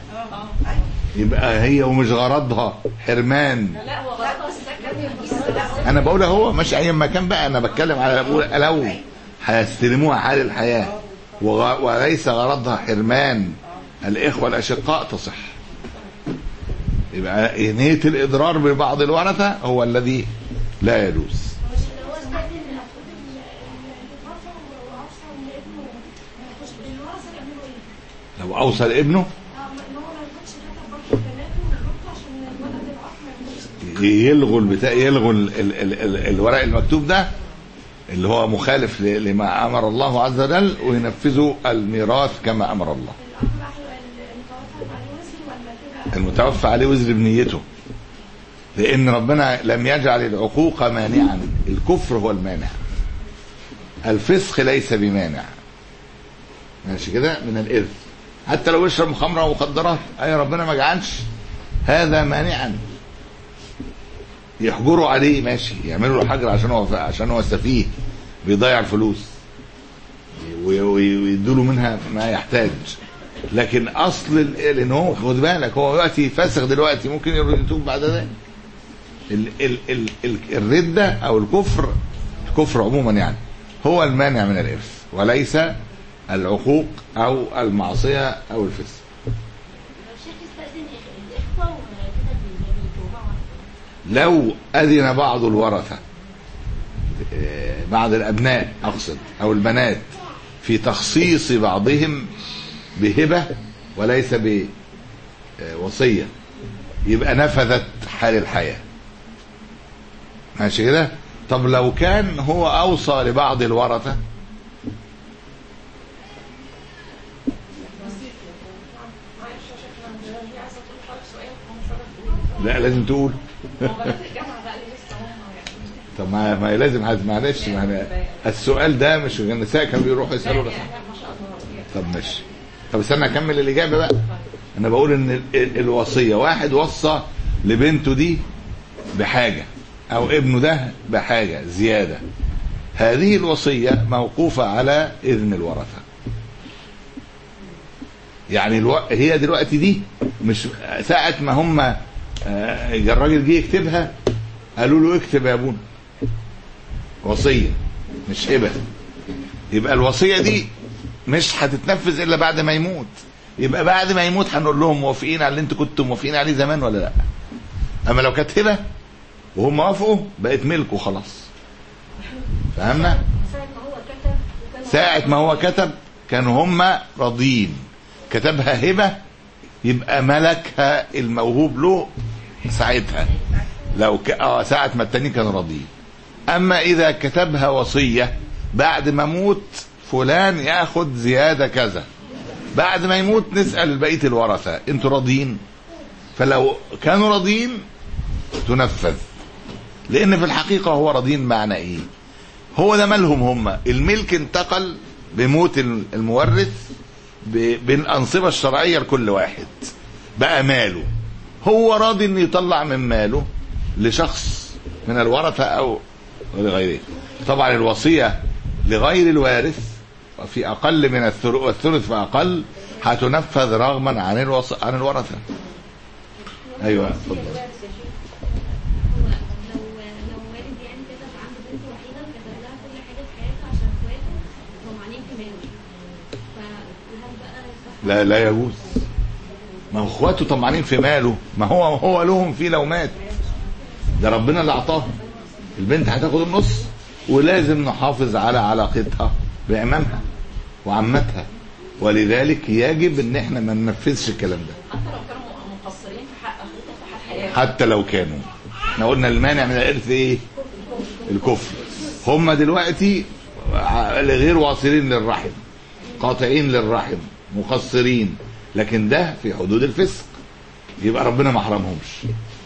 يبقى هي ومش غرضها حرمان. لا هو غرضها السكن. انا بقول هو مش ايا ما كان بقى، انا بتكلم على لو هيستلموها حال الحياه وليس غرضها حرمان الاخوه الاشقاء تصح. يبقى نية الاضرار ببعض الورثه هو الذي لا يجوز. لو اوصى لابنه يلغوا البتاع، يلغوا ال ال ال ال الورق المكتوب ده اللي هو مخالف لما امر الله عز وجل، وينفذوا الميراث كما امر الله. المتوفى عليه وزر بنيته، لان ربنا لم يجعل العقوق مانعا، الكفر هو المانع، الفسق ليس بمانع. ماشي كده من الارث، حتى لو يشرب خمره ومخدرات، اي ربنا ما جعلش هذا مانعا. يحجروا عليه ماشي، يعملوا له حجر عشان هو عشان هو سفيه بيضيع الفلوس ويدوا له منها ما يحتاج، لكن اصل لان هو خد بالك هو دلوقتي فاسق، دلوقتي ممكن يتوب بعد ذلك. ال ال ال ال الردة او الكفر، الكفر عموما يعني هو المانع من الارث، وليس العقوق او المعصيه او الفسق. لو أذن بعض الورثة، بعض الأبناء أقصد أو البنات، في تخصيص بعضهم بهبة وليس بوصية، يبقى نفذت حال الحياة. ماشي كده؟ طب لو كان هو أوصى لبعض الورثة هي عايزه تقول فرق سؤال ومش عارفه تقول. لا لازم تقول. هو بنات الجامعه بقى اللي لسه هم يعني. طب ما ما لازم هز- معلش ما السؤال ده مش النساء كانوا بيروحوا يسالوا رسول. ما شاء الله. طب ماشي. طب استنى اكمل الاجابه بقى. انا بقول ان ال- ال- الوصيه واحد وصى لبنته دي بحاجه او ابنه ده بحاجه زياده، هذه الوصيه موقوفه على اذن الورثه. يعني الو... هي دلوقتي دي مش ساعه ما هم آه، الراجل جه يكتبها قالوا له اكتب يا ابونا وصيه مش هبه، يبقى الوصيه دي مش هتتنفذ الا بعد ما يموت. يبقى بعد ما يموت هنقول لهم موافقين على اللي انتوا كنتوا موافقين عليه زمان ولا لا؟ اما لو كانت هبه وهم وافقوا بقت ملكه خلاص. فهمنا؟ ساعة ما هو كتب وكان ساعة ما هو كتب كانوا هم راضيين، كتبها هبة يبقى ملكها الموهوب له ساعتها، لو ك... اه ساعة ما التانيين كانوا راضيين. اما اذا كتبها وصية بعد ما موت فلان ياخد زيادة كذا، بعد ما يموت نسأل بقية الورثة انتوا راضيين؟ فلو كانوا راضيين تنفذ، لان في الحقيقة هو راضيين معنى ايه؟ هو ده مالهم هم، الملك انتقل بموت المورث بالأنصبة الشرعية لكل واحد، بقى ماله، هو راضي ان يطلع من ماله لشخص من الورثة او لغيره. طبعا الوصية لغير الوارث في اقل من الثلث والثلث فاقل هتنفذ رغما عن الوص... عن الورثة. ايوه اتفضل. هو لو لو والد يعني كتب عنده بنت وحيده وكتب لها كل حاجه في حياتها عشان اخواته طمعانين في ماله، فهل بقى لا يصح؟ لا يجوز. ما هو اخواته طمعانين في ماله، ما هو هو لهم فيه لو مات، ده ربنا اللي اعطاهم. البنت هتاخد النص ولازم نحافظ على علاقتها بعمامها وعمتها، ولذلك يجب ان احنا ما ننفذش الكلام ده حتى لو كانوا مقصرين في حق اخوته في حق حياته. حتى لو كانوا. احنا قلنا المانع من الارث ايه؟ الكفر. هم دلوقتي غير واصلين للرحم، قاطعين للرحم، مقصرين، لكن ده في حدود الفسق، يبقى ربنا ما حرمهمش.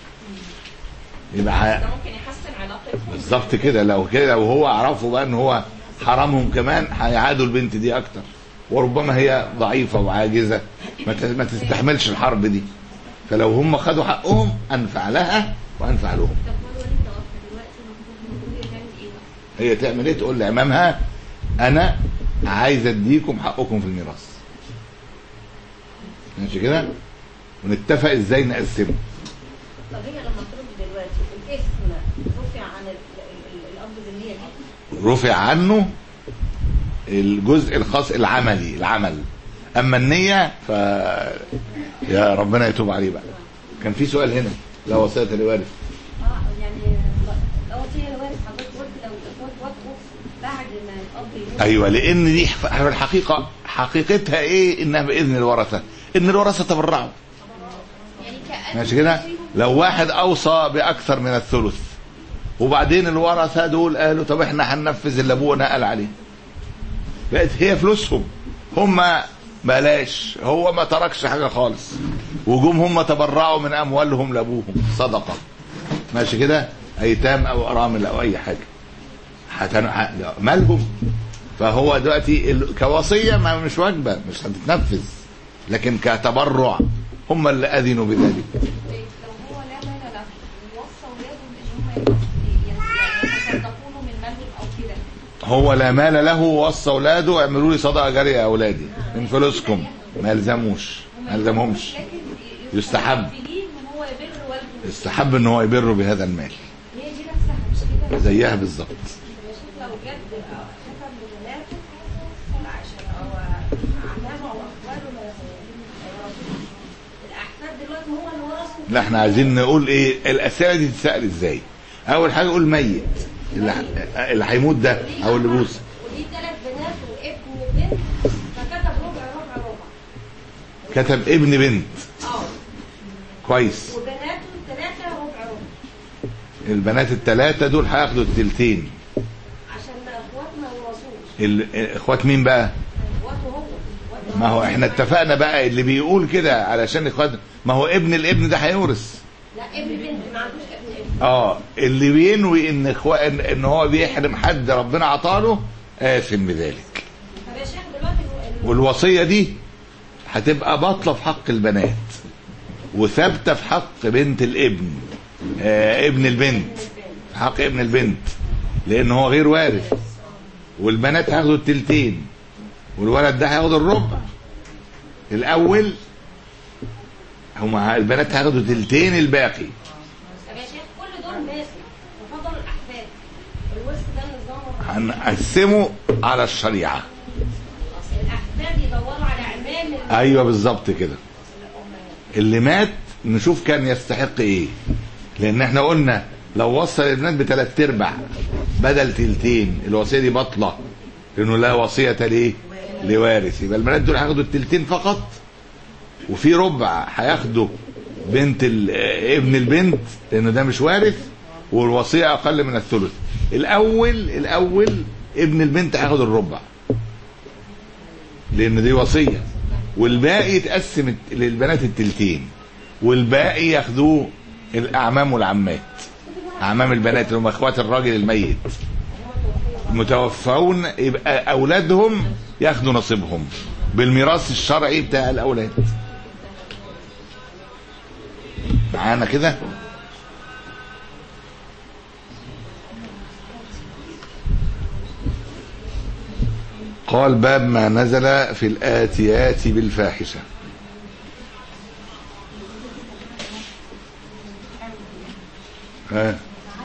يبقى ده ممكن يحسن علاقتهم. بالظبط كده. لو كده لو هو عرفوا بقى ان هو حرمهم كمان هيعادوا البنت دي اكتر، وربما هي ضعيفه وعاجزه ما تستحملش الحرب دي، فلو هم خدوا حقهم انفع لها وانفع لهم. طب هو الولد توفى دلوقتي المفروض هي تعمل ايه بقى؟ هي تعمل ايه؟ تقول لعمامها انا عايز اديكم حقكم في الميراث، ماشي كده، ونتفق ازاي نقسمه. طب هي لما ترد دلوقتي الاسم رفع عن ال- ال- الاب بالنيه دي، رفع عنه الجزء الخاص العملي العمل، اما النيه ف يا ربنا يتوب عليه بقى. كان في سؤال هنا، لا وصيه لوارث. اه يعني لو وصيه لوارث حضرتك قلت لو الاخوات وافقوا بعد ما الاب يموت. ايوه، لان دي في الحقيقه حقيقتها ايه؟ انها باذن الورثه، ان الورثه تبرعوا، يعني كأن ماشي كده. لو واحد اوصى باكثر من الثلث وبعدين الورثه دول قالوا طب احنا هننفذ اللي ابونا قال عليه، بقت هي فلوسهم هم، بلاش، هو ما تركش حاجه خالص، وجم هم تبرعوا من اموالهم لابوهم صدقه، ماشي كده، ايتام او ارامل او اي حاجه حتن... مالهم. فهو دلوقتي ال... كوصيه ما مش واجبه، مش هتتنفذ، لكن كتبرع هم اللي اذنوا بذلك. لو هو لا مال له ووصى ولاده ان هم يتصدقوا له من مالهم او كده، هو لا مال له ووصى اولاده اعملوا لي صدقه جاريه يا اولادي من فلوسكم، ما يلزموش، ما يلزمهمش، لكن يستحب في دين ان هو يبر والده. يستحب ان هو يبر بهذا المال هي دي نفسها مش كده؟ زيها بالظبط. لو جد كتب لبناته عشان هو عمامه او اخواله ما يورثوش. الاحفاد دلوقتي هو اللي ورثوا. لا احنا عايزين نقول ايه الاسئله دي تتسال ازاي. اول حاجه قول ميت اللي, اللي هيموت ده او اللي بوس. ودي ثلاث بنات وابن وبنت، فكتب ربع ربع ربع. كتب ابن بنت، اه كويس. وبناته ثلاثه ربع ربع البنات الثلاثه دول هياخدوا التلتين. عشان اخوات ما يورثوش. ال- اخوات مين بقى؟ اخواته هو اخوات ما هو احنا اتفقنا بقى اللي بيقول كده علشان اخوات، ما هو ابن الابن ده هيورث. لا ابن بنت ما عندوش ابن ابن. اه اللي بينوي ان اخوة ان, ان هو بيحرم حد ربنا عطاله آثم بذلك. طب يا شيخ دلوقتي هو والوصية دي هتبقى باطلة في حق البنات وثابتة في حق بنت الابن، آه ابن البنت، في حق ابن البنت لان هو غير وارث، والبنات هياخدوا التلتين والولد ده هياخد الربع. الاول هما البنات هياخدوا تلتين الباقي. طب يا شيخ كل دول ناس وفضل الاحفاد، الورث ده نظام هنقسمه على الشريعه. الاحفاد يدوروا على عمام ال- ايوه بالظبط كده. اللي مات نشوف كان يستحق ايه، لان احنا قلنا لو وصل البنات بثلاث ارباع بدل تلتين الوصيه دي باطله، لانه لا وصيه ليه؟ لوارث. يبقى البنات دول هياخدوا التلتين فقط، وفي ربع هياخدوا بنت ال- ابن البنت لانه ده مش وارث، والوصيه اقل من الثلث. الاول الاول ابن البنت هياخد الربع لان دي وصيه، والباقي يتقسم للبنات التلتين، والباقي ياخدوه الاعمام والعمات، اعمام البنات اللي هم اخوات الراجل الميت متوفون، يبقى اولادهم ياخدوا نصيبهم بالميراث الشرعي بتاع الاولاد. معانا كده؟ قال باب ما نزل في الآتيات بالفاحشة. ها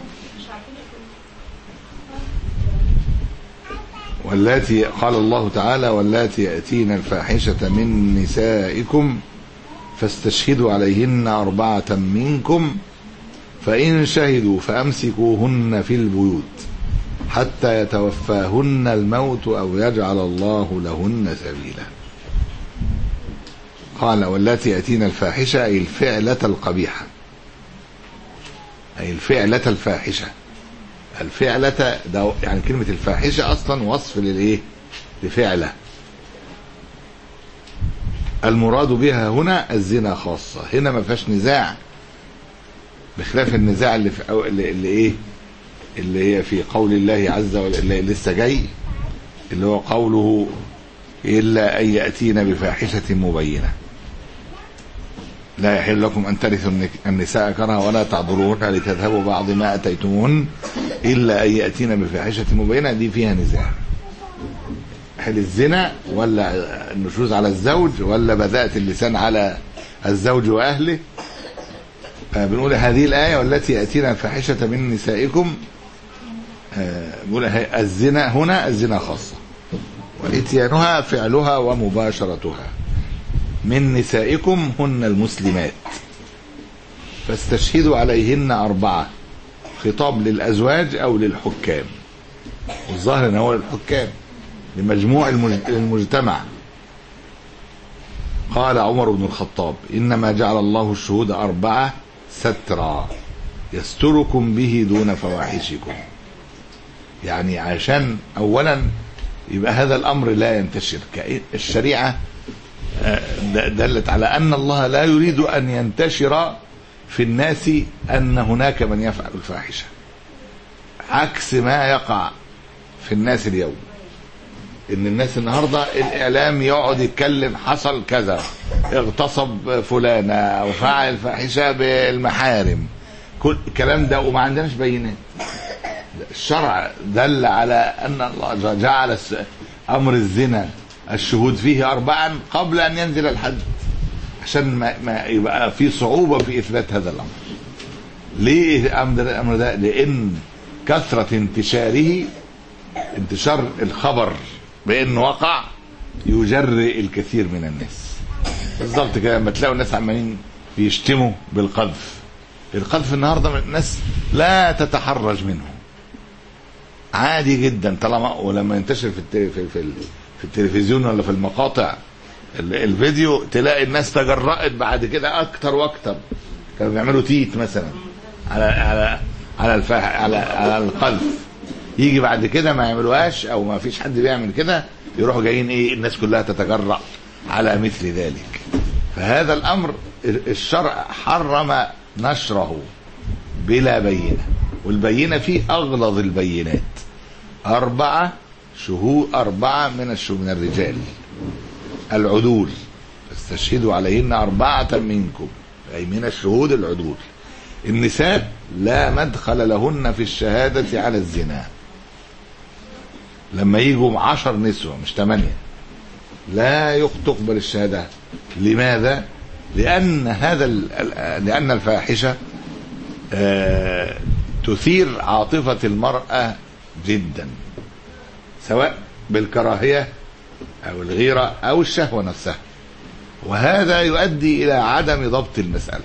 واللاتي قال الله تعالى واللاتي يأتين الفاحشة من نسائكم فاستشهدوا عليهن أربعة منكم فإن شهدوا فأمسكوهن في البيوت حتى يتوفاهن الموت أو يجعل الله لهن سبيلا. قال واللاتي يأتين الفاحشة أي الفعلة القبيحة، أي الفعلة الفاحشة. الفعلة ده يعني كلمة الفاحشة أصلا وصف للإيه؟ لفعلة. المراد بها هنا الزنا خاصة، هنا ما فيهاش نزاع بخلاف النزاع اللي في اللي, اللي إيه اللي هي في قول الله عز وجل اللي لسه جاي، اللي هو قوله إلا أن يأتينا بفاحشة مبينة لا يحل لكم أن ترثوا النساء كرها ولا تعذروهن لتذهبوا بعض ما أتيتموهن إلا أن يأتينا بفاحشة مبينة. دي فيها نزاع، هل الزنا ولا النشوز على الزوج ولا بذاءة اللسان على الزوج وأهله. بنقول هذه الآية والتي يأتينا الفاحشة من نسائكم، بنقول الزنا هنا الزنا خاصة، وإتيانها فعلها ومباشرتها. من نسائكم هن المسلمات فاستشهدوا عليهن أربعة، خطاب للأزواج أو للحكام، والظاهر أنه هو للحكام لمجموع المجتمع. قال عمر بن الخطاب إنما جعل الله الشهود أربعة سترا يستركم به دون فواحشكم، يعني عشان أولا يبقى هذا الأمر لا ينتشر. الشريعة دلت على أن الله لا يريد أن ينتشر في الناس أن هناك من يفعل الفاحشة، عكس ما يقع في الناس اليوم. ان الناس النهاردة الاعلام يقعد يتكلم حصل كذا، اغتصب فلانة او فعل فاحشة بالمحارم، كل الكلام ده وما عندناش بينات. الشرع دل على ان الله جعل امر الزنا الشهود فيه اربعا قبل ان ينزل الحد، عشان ما, ما يبقى في صعوبة في اثبات هذا الامر. ليه الامر ده؟ لان كثرة انتشاره، انتشار الخبر بانه وقع يجرئ الكثير من الناس. بالظبط كده لما تلاقوا الناس عمالين بيشتموا بالقذف، القذف النهارده الناس لا تتحرج منه، عادي جدا طالما، ولما ينتشر في التلف في في التلفزيون ولا في المقاطع الفيديو تلاقي الناس تجرأت بعد كده اكتر واكتر. كانوا بيعملوا تيت مثلا على على على الفاح على على القذف، يجي بعد كده ما يعملوهاش او ما فيش حد بيعمل كده، يروحوا جايين ايه الناس كلها تتجرأ على مثل ذلك. فهذا الأمر الشرع حرم نشره بلا بينة، والبينة فيه أغلظ البينات، أربعة شهود، أربعة من الشهود من الرجال العدول، فاستشهدوا عليهن أربعة منكم، أي من الشهود العدول. النساء لا مدخل لهن في الشهادة على الزنا، لما يجوا عشر نسوة مش ثمانية لا تقبل الشهادة. لماذا؟ لأن هذا لأن الفاحشة تثير عاطفة المرأة جدا، سواء بالكراهية أو الغيرة أو الشهوة نفسها، وهذا يؤدي إلى عدم ضبط المسألة.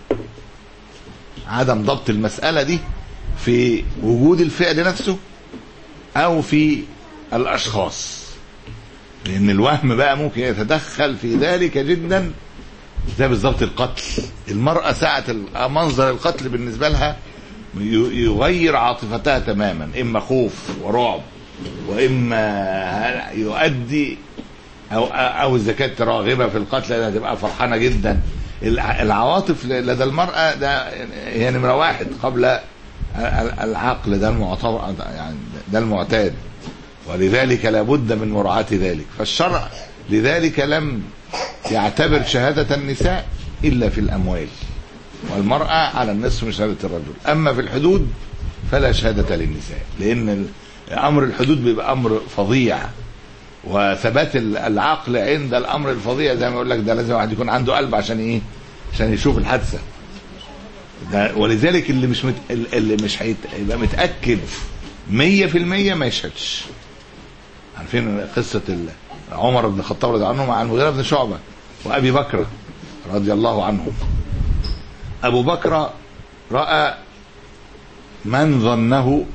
عدم ضبط المسألة دي في وجود الفعل نفسه أو في الأشخاص، لأن الوهم بقى ممكن يتدخل في ذلك جدا. ده بالضبط القتل، المرأة ساعة منظر القتل بالنسبة لها يغير عاطفتها تماما، إما خوف ورعب، وإما يؤدي أو أو إذا كانت راغبة في القتل هتبقى فرحانة جدا. العواطف لدى المرأة ده هي نمرة واحد قبل العقل، ده المعتبر يعني ده المعتاد، ولذلك لابد من مراعاة ذلك. فالشرع لذلك لم يعتبر شهادة النساء إلا في الأموال، والمرأة على النصف من شهادة الرجل. أما في الحدود فلا شهادة للنساء، لأن أمر الحدود بيبقى أمر فظيع، وثبات العقل عند الأمر الفظيع زي ما يقول لك ده لازم واحد يكون عنده قلب عشان إيه؟ عشان يشوف الحادثة ده. ولذلك اللي مش مت... اللي مش هيبقى متأكد مية في المية ما يشهدش. عارفين قصة عمر بن الخطاب رضي الله عنه مع المغيرة بن شعبة وأبي بكر رضي الله عنهم. أبو بكر رأى من ظنه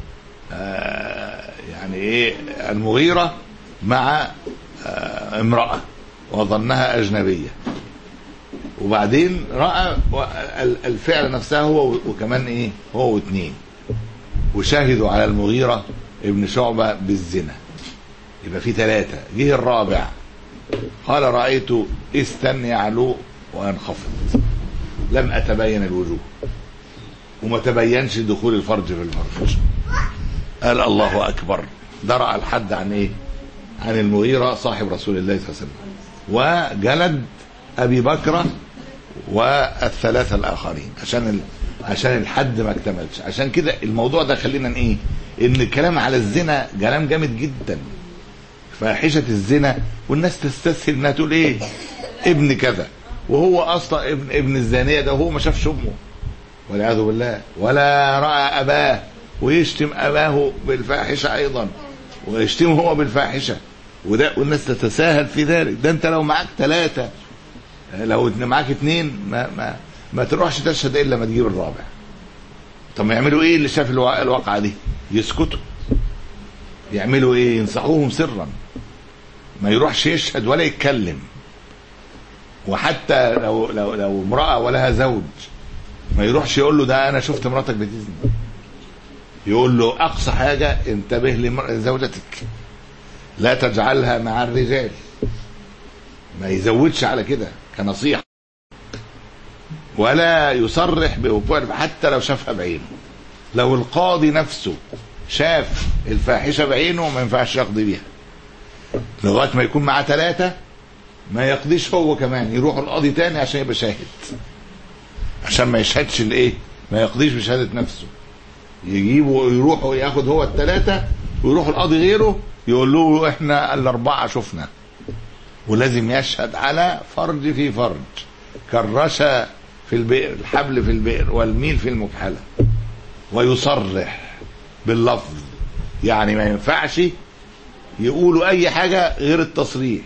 آه يعني إيه المغيرة مع آه امرأة وظنها أجنبية، وبعدين رأى الفعل نفسها هو وكمان إيه هو واثنين، وشاهدوا على المغيرة ابن شعبة بالزنا، يبقى في ثلاثة. جه الرابع قال رأيت استن يعلو وينخفض، لم أتبين الوجوه، وما تبينش دخول الفرج في الفرج. قال الله أكبر، درع الحد عن إيه؟ عن المغيرة صاحب رسول الله صلى الله عليه وسلم، وجلد أبي بكر والثلاثة الآخرين عشان ال... عشان الحد ما اكتملش. عشان كده الموضوع ده خلينا إيه؟ إن الكلام على الزنا كلام جامد جدا، فاحشة الزنا، والناس تستسهل انها تقول ايه ابن كذا، وهو اصلا ابن ابن الزانية ده وهو ما شافش امه والعياذ بالله، ولا رأى اباه، ويشتم اباه بالفاحشة ايضا، ويشتم هو بالفاحشة، وده والناس تتساهل في ذلك. ده انت لو معاك ثلاثة، لو معاك اثنين ما ما ما تروحش تشهد الا ما تجيب الرابع. طب ما يعملوا ايه اللي شاف الواقعة دي؟ يسكتوا. يعملوا ايه؟ ينصحوهم سرا، ما يروحش يشهد ولا يتكلم. وحتى لو لو لو امرأة ولها زوج ما يروحش يقول له ده انا شفت مراتك بتزني، يقول له اقصى حاجة انتبه لزوجتك، لا تجعلها مع الرجال، ما يزودش على كده كنصيحة، ولا يصرح بوقوع حتى لو شافها بعينه. لو القاضي نفسه شاف الفاحشة بعينه ما ينفعش يقضي بيها، لغاية ما يكون معاه ثلاثة ما يقضيش هو كمان، يروح القاضي تاني عشان يبقى شاهد، عشان ما يشهدش الايه، ما يقضيش بشهادة نفسه، يجيبوا ويروحوا ياخد هو الثلاثة ويروح القاضي غيره يقول له احنا الاربعة شفنا، ولازم يشهد على فرج في فرج، كالرشا في البئر، الحبل في البئر والميل في المكحلة، ويصرح باللفظ، يعني ما ينفعش يقولوا اي حاجة غير التصريح،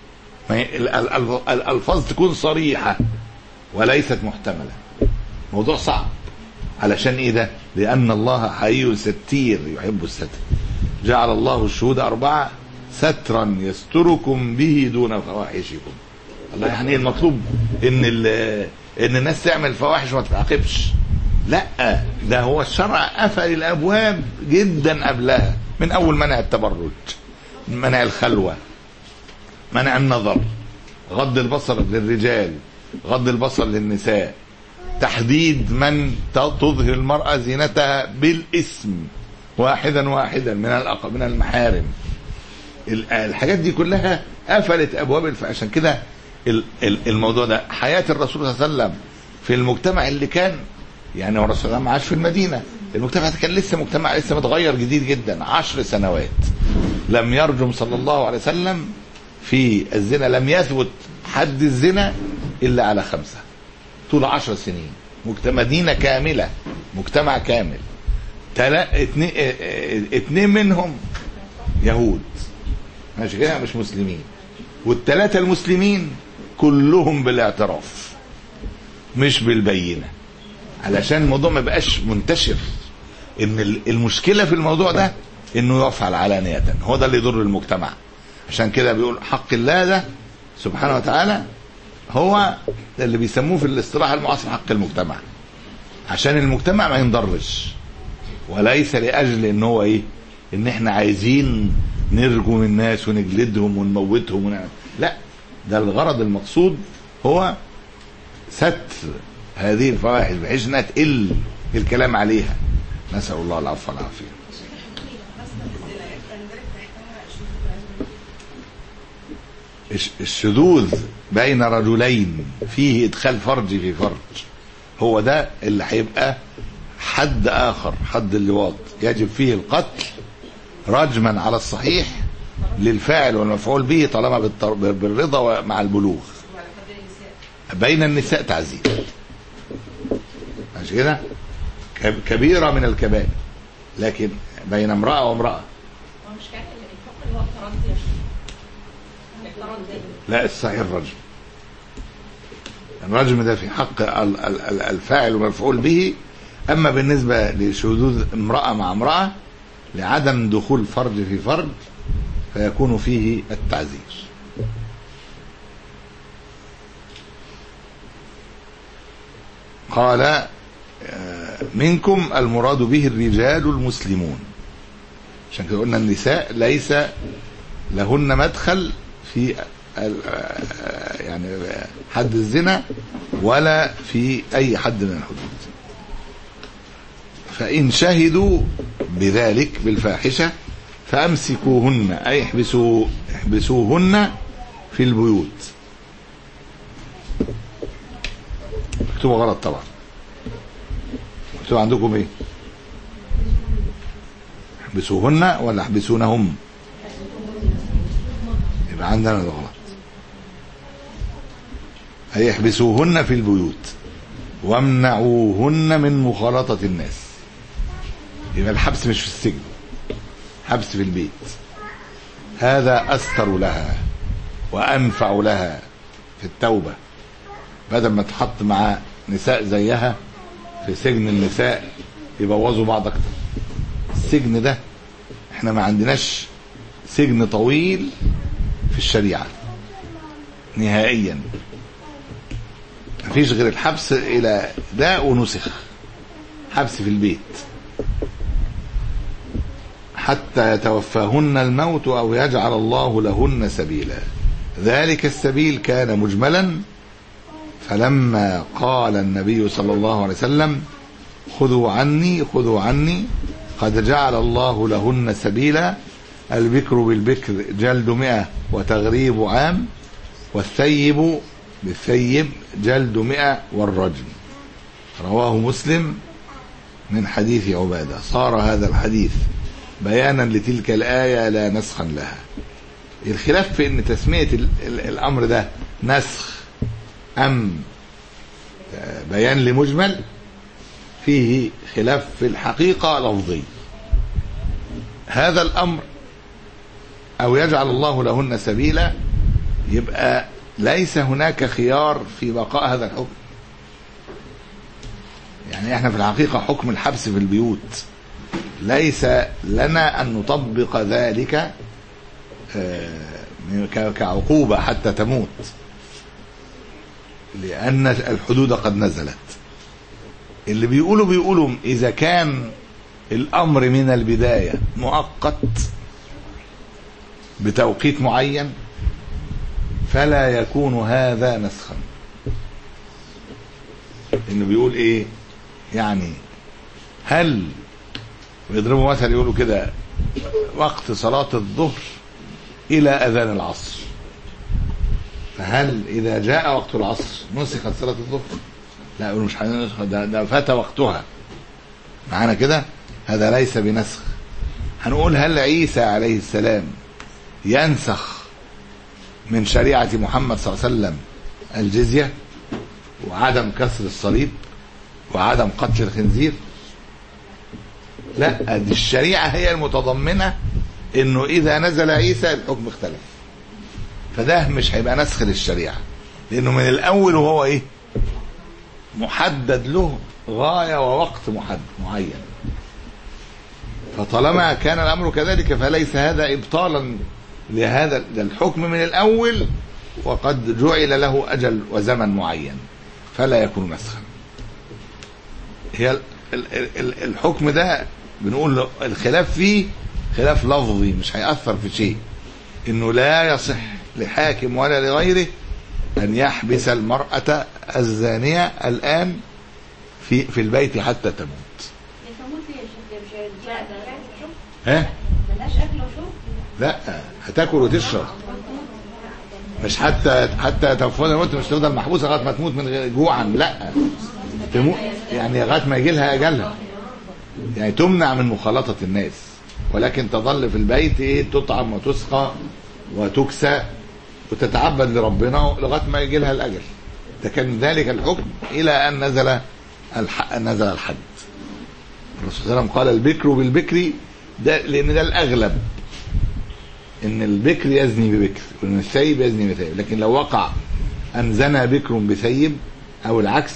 الالفاظ تكون صريحة وليست محتملة. موضوع صعب. علشان ايه ده؟ لان الله حي ستير يحب الستر، جعل الله الشهود اربعة سترا يستركم به دون فواحشكم. الله يعني المطلوب ان ان الناس تعمل فواحش وما تتعاقبش، لا، ده هو الشرع قفل الابواب جدا قبلها، من اول منع التبرج، منع الخلوة، منع النظر، غض البصر للرجال، غض البصر للنساء، تحديد من تظهر المرأة زينتها بالاسم واحدا واحدا من من المحارم. الحاجات دي كلها قفلت ابواب الف... عشان كده الموضوع ده حياة الرسول صلى الله عليه وسلم في المجتمع اللي كان، يعني هو الرسول صلى الله عليه وسلم عاش في المدينة، المجتمع كان لسه مجتمع لسه متغير جديد جدا، عشر سنوات لم يرجم صلى الله عليه وسلم في الزنا، لم يثبت حد الزنا إلا على خمسة طول عشر سنين، مدينة كاملة، مجتمع كامل، تلا... اتنين... اتنين منهم يهود ماشي كده مش مسلمين، والثلاثة المسلمين كلهم بالاعتراف مش بالبينة، علشان الموضوع ما بقاش منتشر. ان المشكلة في الموضوع ده انه يفعل علانية، هو ده اللي يضر المجتمع. عشان كده بيقول حق الله ده سبحانه وتعالى هو اللي بيسموه في الاصطلاح المعاصر حق المجتمع، عشان المجتمع ما ينضرش، وليس لأجل ان هو ايه ان احنا عايزين نرجم الناس ونجلدهم ونموتهم ونعمل. لا، ده الغرض المقصود هو ستر هذه الفواحش بحيث انها تقل الكلام عليها. نسأل الله العفو والعافية. الشذوذ بين رجلين فيه ادخال فرج في فرج، هو ده اللي هيبقى حد اخر، حد اللواط يجب فيه القتل رجما على الصحيح للفاعل والمفعول به طالما بالرضا ومع البلوغ. بين النساء تعزير، ماشي كده، كبيرة من الكبائر، لكن بين امرأة وامرأة هو مش كان الحكم اللي هو افتراضي؟ لا، الصحيح الرجم. الرجم ده في حق الفاعل والمفعول به. اما بالنسبة لشذوذ امرأة مع امرأة لعدم دخول فرج في فرج فيكون فيه التعزير. قال منكم المراد به الرجال المسلمون، عشان كده قلنا النساء ليس لهن مدخل في يعني حد الزنا ولا في اي حد من الحدود. فإن شهدوا بذلك بالفاحشة فأمسكوهن أي احبسوا احبسوهن في البيوت. مكتوبة غلط طبعا، مكتوبة عندكم ايه؟ احبسوهن ولا احبسونهم؟ يبقى عندنا ده غلط. أي احبسوهن في البيوت وامنعوهن من مخالطة الناس. يبقى الحبس مش في السجن، حبس في البيت. هذا أستر لها وأنفع لها في التوبة، بدل ما تحط مع نساء زيها في سجن النساء يبوظوا بعض أكتر. السجن ده احنا ما عندناش سجن طويل في الشريعة نهائيا، مفيش غير الحبس إلى ده ونسخ حبس في البيت حتى يتوفاهن الموت أو يجعل الله لهن سبيلا. ذلك السبيل كان مجملا، فلما قال النبي صلى الله عليه وسلم خذوا عني خذوا عني قد جعل الله لهن سبيلا، البكر بالبكر جلد مئة وتغريب عام، والثيب بالثيب جلد مئة والرجم. رواه مسلم من حديث عبادة. صار هذا الحديث بيانا لتلك الآية لا نسخا لها. الخلاف في ان تسمية الامر ده نسخ ام بيان لمجمل فيه خلاف في الحقيقة لفظي. هذا الامر او يجعل الله لهن سبيلا يبقى ليس هناك خيار في بقاء هذا الحكم. يعني احنا في الحقيقة حكم الحبس في البيوت ليس لنا ان نطبق ذلك كعقوبة حتى تموت، لان الحدود قد نزلت. اللي بيقولوا بيقولوا اذا كان الامر من البداية مؤقت بتوقيت معين فلا يكون هذا نسخا. انه بيقول ايه يعني؟ هل بيضربوا مثل يقولوا كده وقت صلاة الظهر الى اذان العصر، فهل اذا جاء وقت العصر نسخت صلاة الظهر؟ لا، يقولوا مش هنسخ، ده, ده فات وقتها معانا كده، هذا ليس بنسخ. هنقول هل عيسى عليه السلام ينسخ من شريعة محمد صلى الله عليه وسلم الجزية وعدم كسر الصليب وعدم قتل الخنزير؟ لا، دي الشريعة هي المتضمنة انه اذا نزل عيسى الحكم اختلف، فده مش هيبقى نسخ للشريعة، لانه من الاول وهو ايه؟ محدد له غاية ووقت محدد معين. فطالما كان الامر كذلك فليس هذا ابطالا لهذا الحكم من الاول، وقد جعل له اجل وزمن معين، فلا يكون نسخا. هي الحكم ده بنقول الخلاف فيه خلاف لفظي، مش هيأثر في شيء، انه لا يصح لحاكم ولا لغيره ان يحبس المرأة الزانية الان في في البيت حتى تموت. ها؟ لا، هتاكل وتشرب، مش حتى حتى تفوز الموت، مش تفضل محبوسه لغايه ما تموت من غير جوعا، لا تموت يعني لغايه ما يجي لها اجلها، يعني تمنع من مخالطه الناس، ولكن تظل في البيت ايه؟ تطعم وتسقى وتكسى وتتعبد لربنا لغايه ما يجي لها الاجل. ده كان ذلك الحكم الى ان نزل الح... نزل الحد. الرسول صلى الله عليه وسلم قال البكر بالبكر، ده لان ده الاغلب ان البكر يزني ببكر وان الثيب يزني بثيب، لكن لو وقع ان زنى بكر بثيب او العكس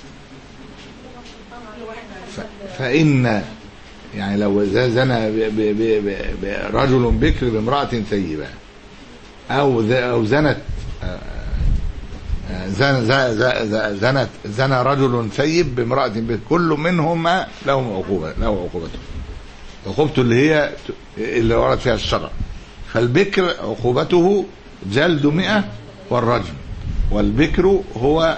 ف... فان يعني لو زنى ب... ب... ب... برجل بكر بامرأة ثيبة او ذ... او زنت زن... زن... زنت زنى رجل ثيب بامرأة بكر، كل منهما لهم عقوبة، له عقوبته، عقوبته اللي هي اللي ورد فيها الشرع. فالبكر عقوبته جلد مئة والرجم، والبكر هو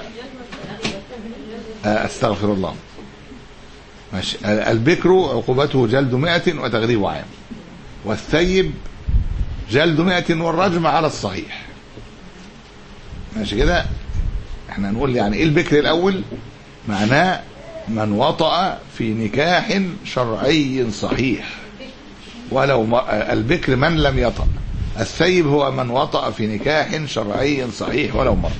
استغفر الله ماشي، البكر عقوبته جلد مئة وتغريب عام، والثيب جلد مئة والرجم على الصحيح. ماشي كده. احنا نقول يعني ايه البكر الاول؟ معناه من وطأ في نكاح شرعي صحيح، ولو البكر من لم يطأ، الثيب هو من وطأ في نكاح شرعي صحيح ولو مرة.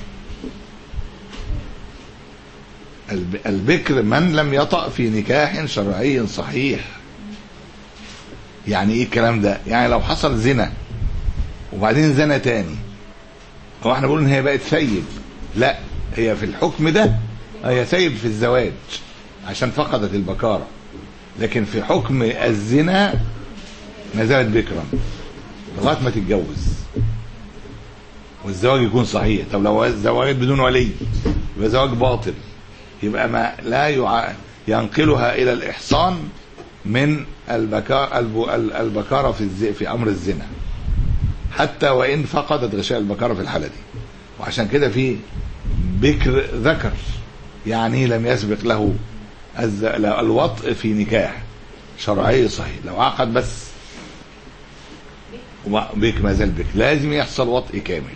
البكر من لم يطأ في نكاح شرعي صحيح. يعني ايه الكلام ده؟ يعني لو حصل زنا وبعدين زنا تاني، هو احنا بنقول ان هي بقت ثيب؟ لا، هي في الحكم ده هي ثيب في الزواج عشان فقدت البكارة، لكن في حكم الزنا ما زالت بكرا لغايه ما تتجوز والزواج يكون صحيح. طب لو زواج بدون ولي يبقى زواج باطل، يبقى ما لا يع... ينقلها الى الاحصان من البكار البكاره في الز... في امر الزنا، حتى وان فقدت غشاء البكاره في الحاله دي. وعشان كده في بكر ذكر، يعني لم يسبق له الز... الوطء في نكاح شرعي صحيح، لو عقد بس وبيك ما زال بك، لازم يحصل وطء كامل.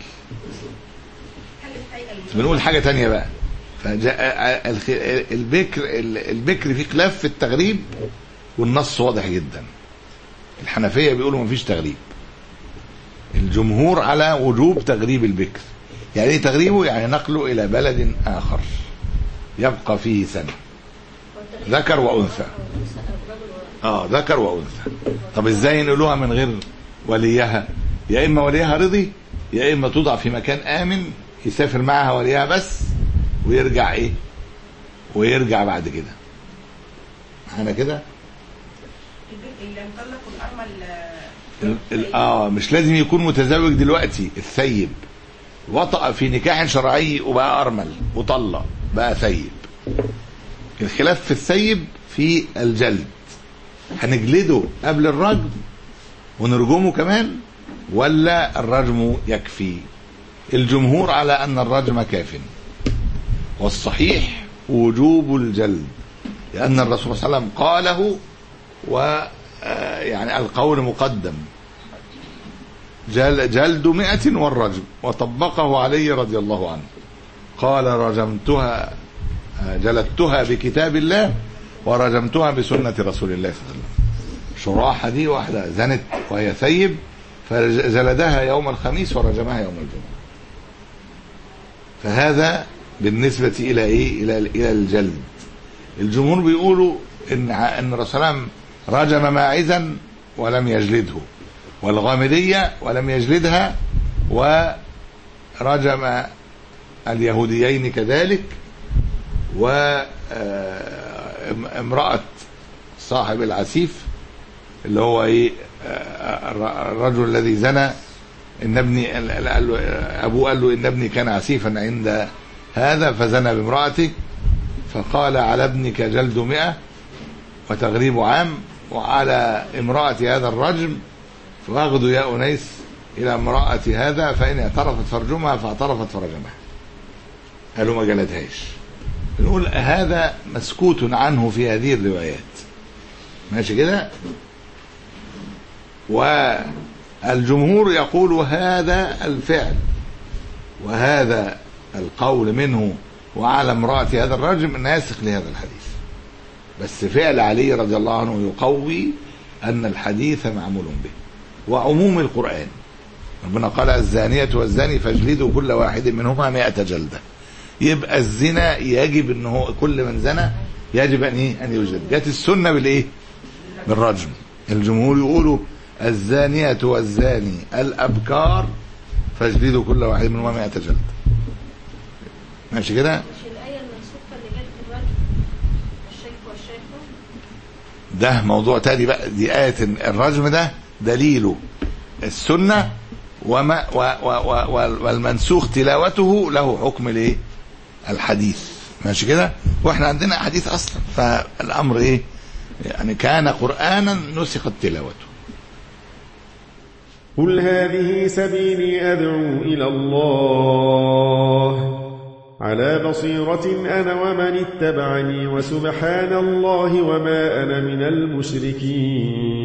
بنقول حاجة تانية بقى، فجاء البكر البكر في خلاف في التغريب، والنص واضح جدا. الحنفية بيقولوا مفيش تغريب، الجمهور على وجوب تغريب البكر. يعني ايه تغريبه؟ يعني نقله الى بلد اخر يبقى فيه سنة، ذكر وانثى. اه ذكر وانثى. طب ازاي ينقلوها من غير وليها؟ يا اما وليها رضي، يا اما توضع في مكان امن يسافر معها وليها بس ويرجع ايه ويرجع بعد كده. معانا كده؟ اللي مطلق الارمل اه مش لازم يكون متزوج دلوقتي. الثيب وطأ في نكاح شرعي وبقى ارمل وطلق بقى ثيب. الخلاف في الثيب في الجلد، هنجلده قبل الرجم ونرجمه كمان ولا الرجم يكفي؟ الجمهور على أن الرجم كاف، والصحيح وجوب الجلد، لأن الرسول صلى الله عليه وسلم قاله، و يعني القول مقدم، جلد مئة والرجم، وطبقه علي رضي الله عنه، قال رجمتها جلدتها بكتاب الله ورجمتها بسنة رسول الله صلى الله عليه وسلم. شراحة دي واحدة زنت وهي ثيب فجلدها يوم الخميس ورجمها يوم الجمعة. فهذا بالنسبة إلى إيه؟ إلى إلى الجلد. الجمهور بيقولوا إن إن الرسول صلى الله عليه وسلم رجم ماعزا ولم يجلده، والغامدية ولم يجلدها، ورجم اليهوديين كذلك، وامرأة صاحب العسيف اللي هو ايه الرجل الذي زنى، ان ابني ابوه قال له ان ابني كان عسيفا عند هذا فزنى بامرأته، فقال على ابنك جلد مئة وتغريب عام، وعلى امرأة هذا الرجم، فاغدوا يا أنيس إلى امرأة هذا فإن اعترفت فرجمها، فاعترفت فرجمها. قالوا ما جلدهاش. نقول هذا مسكوت عنه في هذه الروايات، ماشي كده. والجمهور يقول هذا الفعل وهذا القول منه وعلى امرأة هذا الرجم ناسخ لهذا الحديث، بس فعل علي رضي الله عنه يقوي أن الحديث معمول به. وعموم القرآن ربنا قال الزانية والزاني فاجلدوا كل واحد منهما مئة جلدة، يبقى الزنا يجب ان هو كل من زنى يجب ان ايه ان يجلد. جت السنة بالايه؟ بالرجم. الجمهور يقولوا الزانية والزاني الأبكار فاجلدوا كل واحد منهما مئة جلدة. ماشي كده؟ مش الآية المنسوخة اللي جت في الرجم الشيخ والشيخة؟ ده موضوع تاني بقى. دي آية الرجم ده دليله السنة، وما و و و والمنسوخ تلاوته له حكم الايه؟ الحديث. ماشي كده. واحنا عندنا حديث اصلا، فالامر ايه؟ يعني كان قرآنا نسخت تلاوته. قل هذه سبيلي أدعو إلى الله على بصيرة أنا ومن اتبعني وسبحان الله وما أنا من المشركين.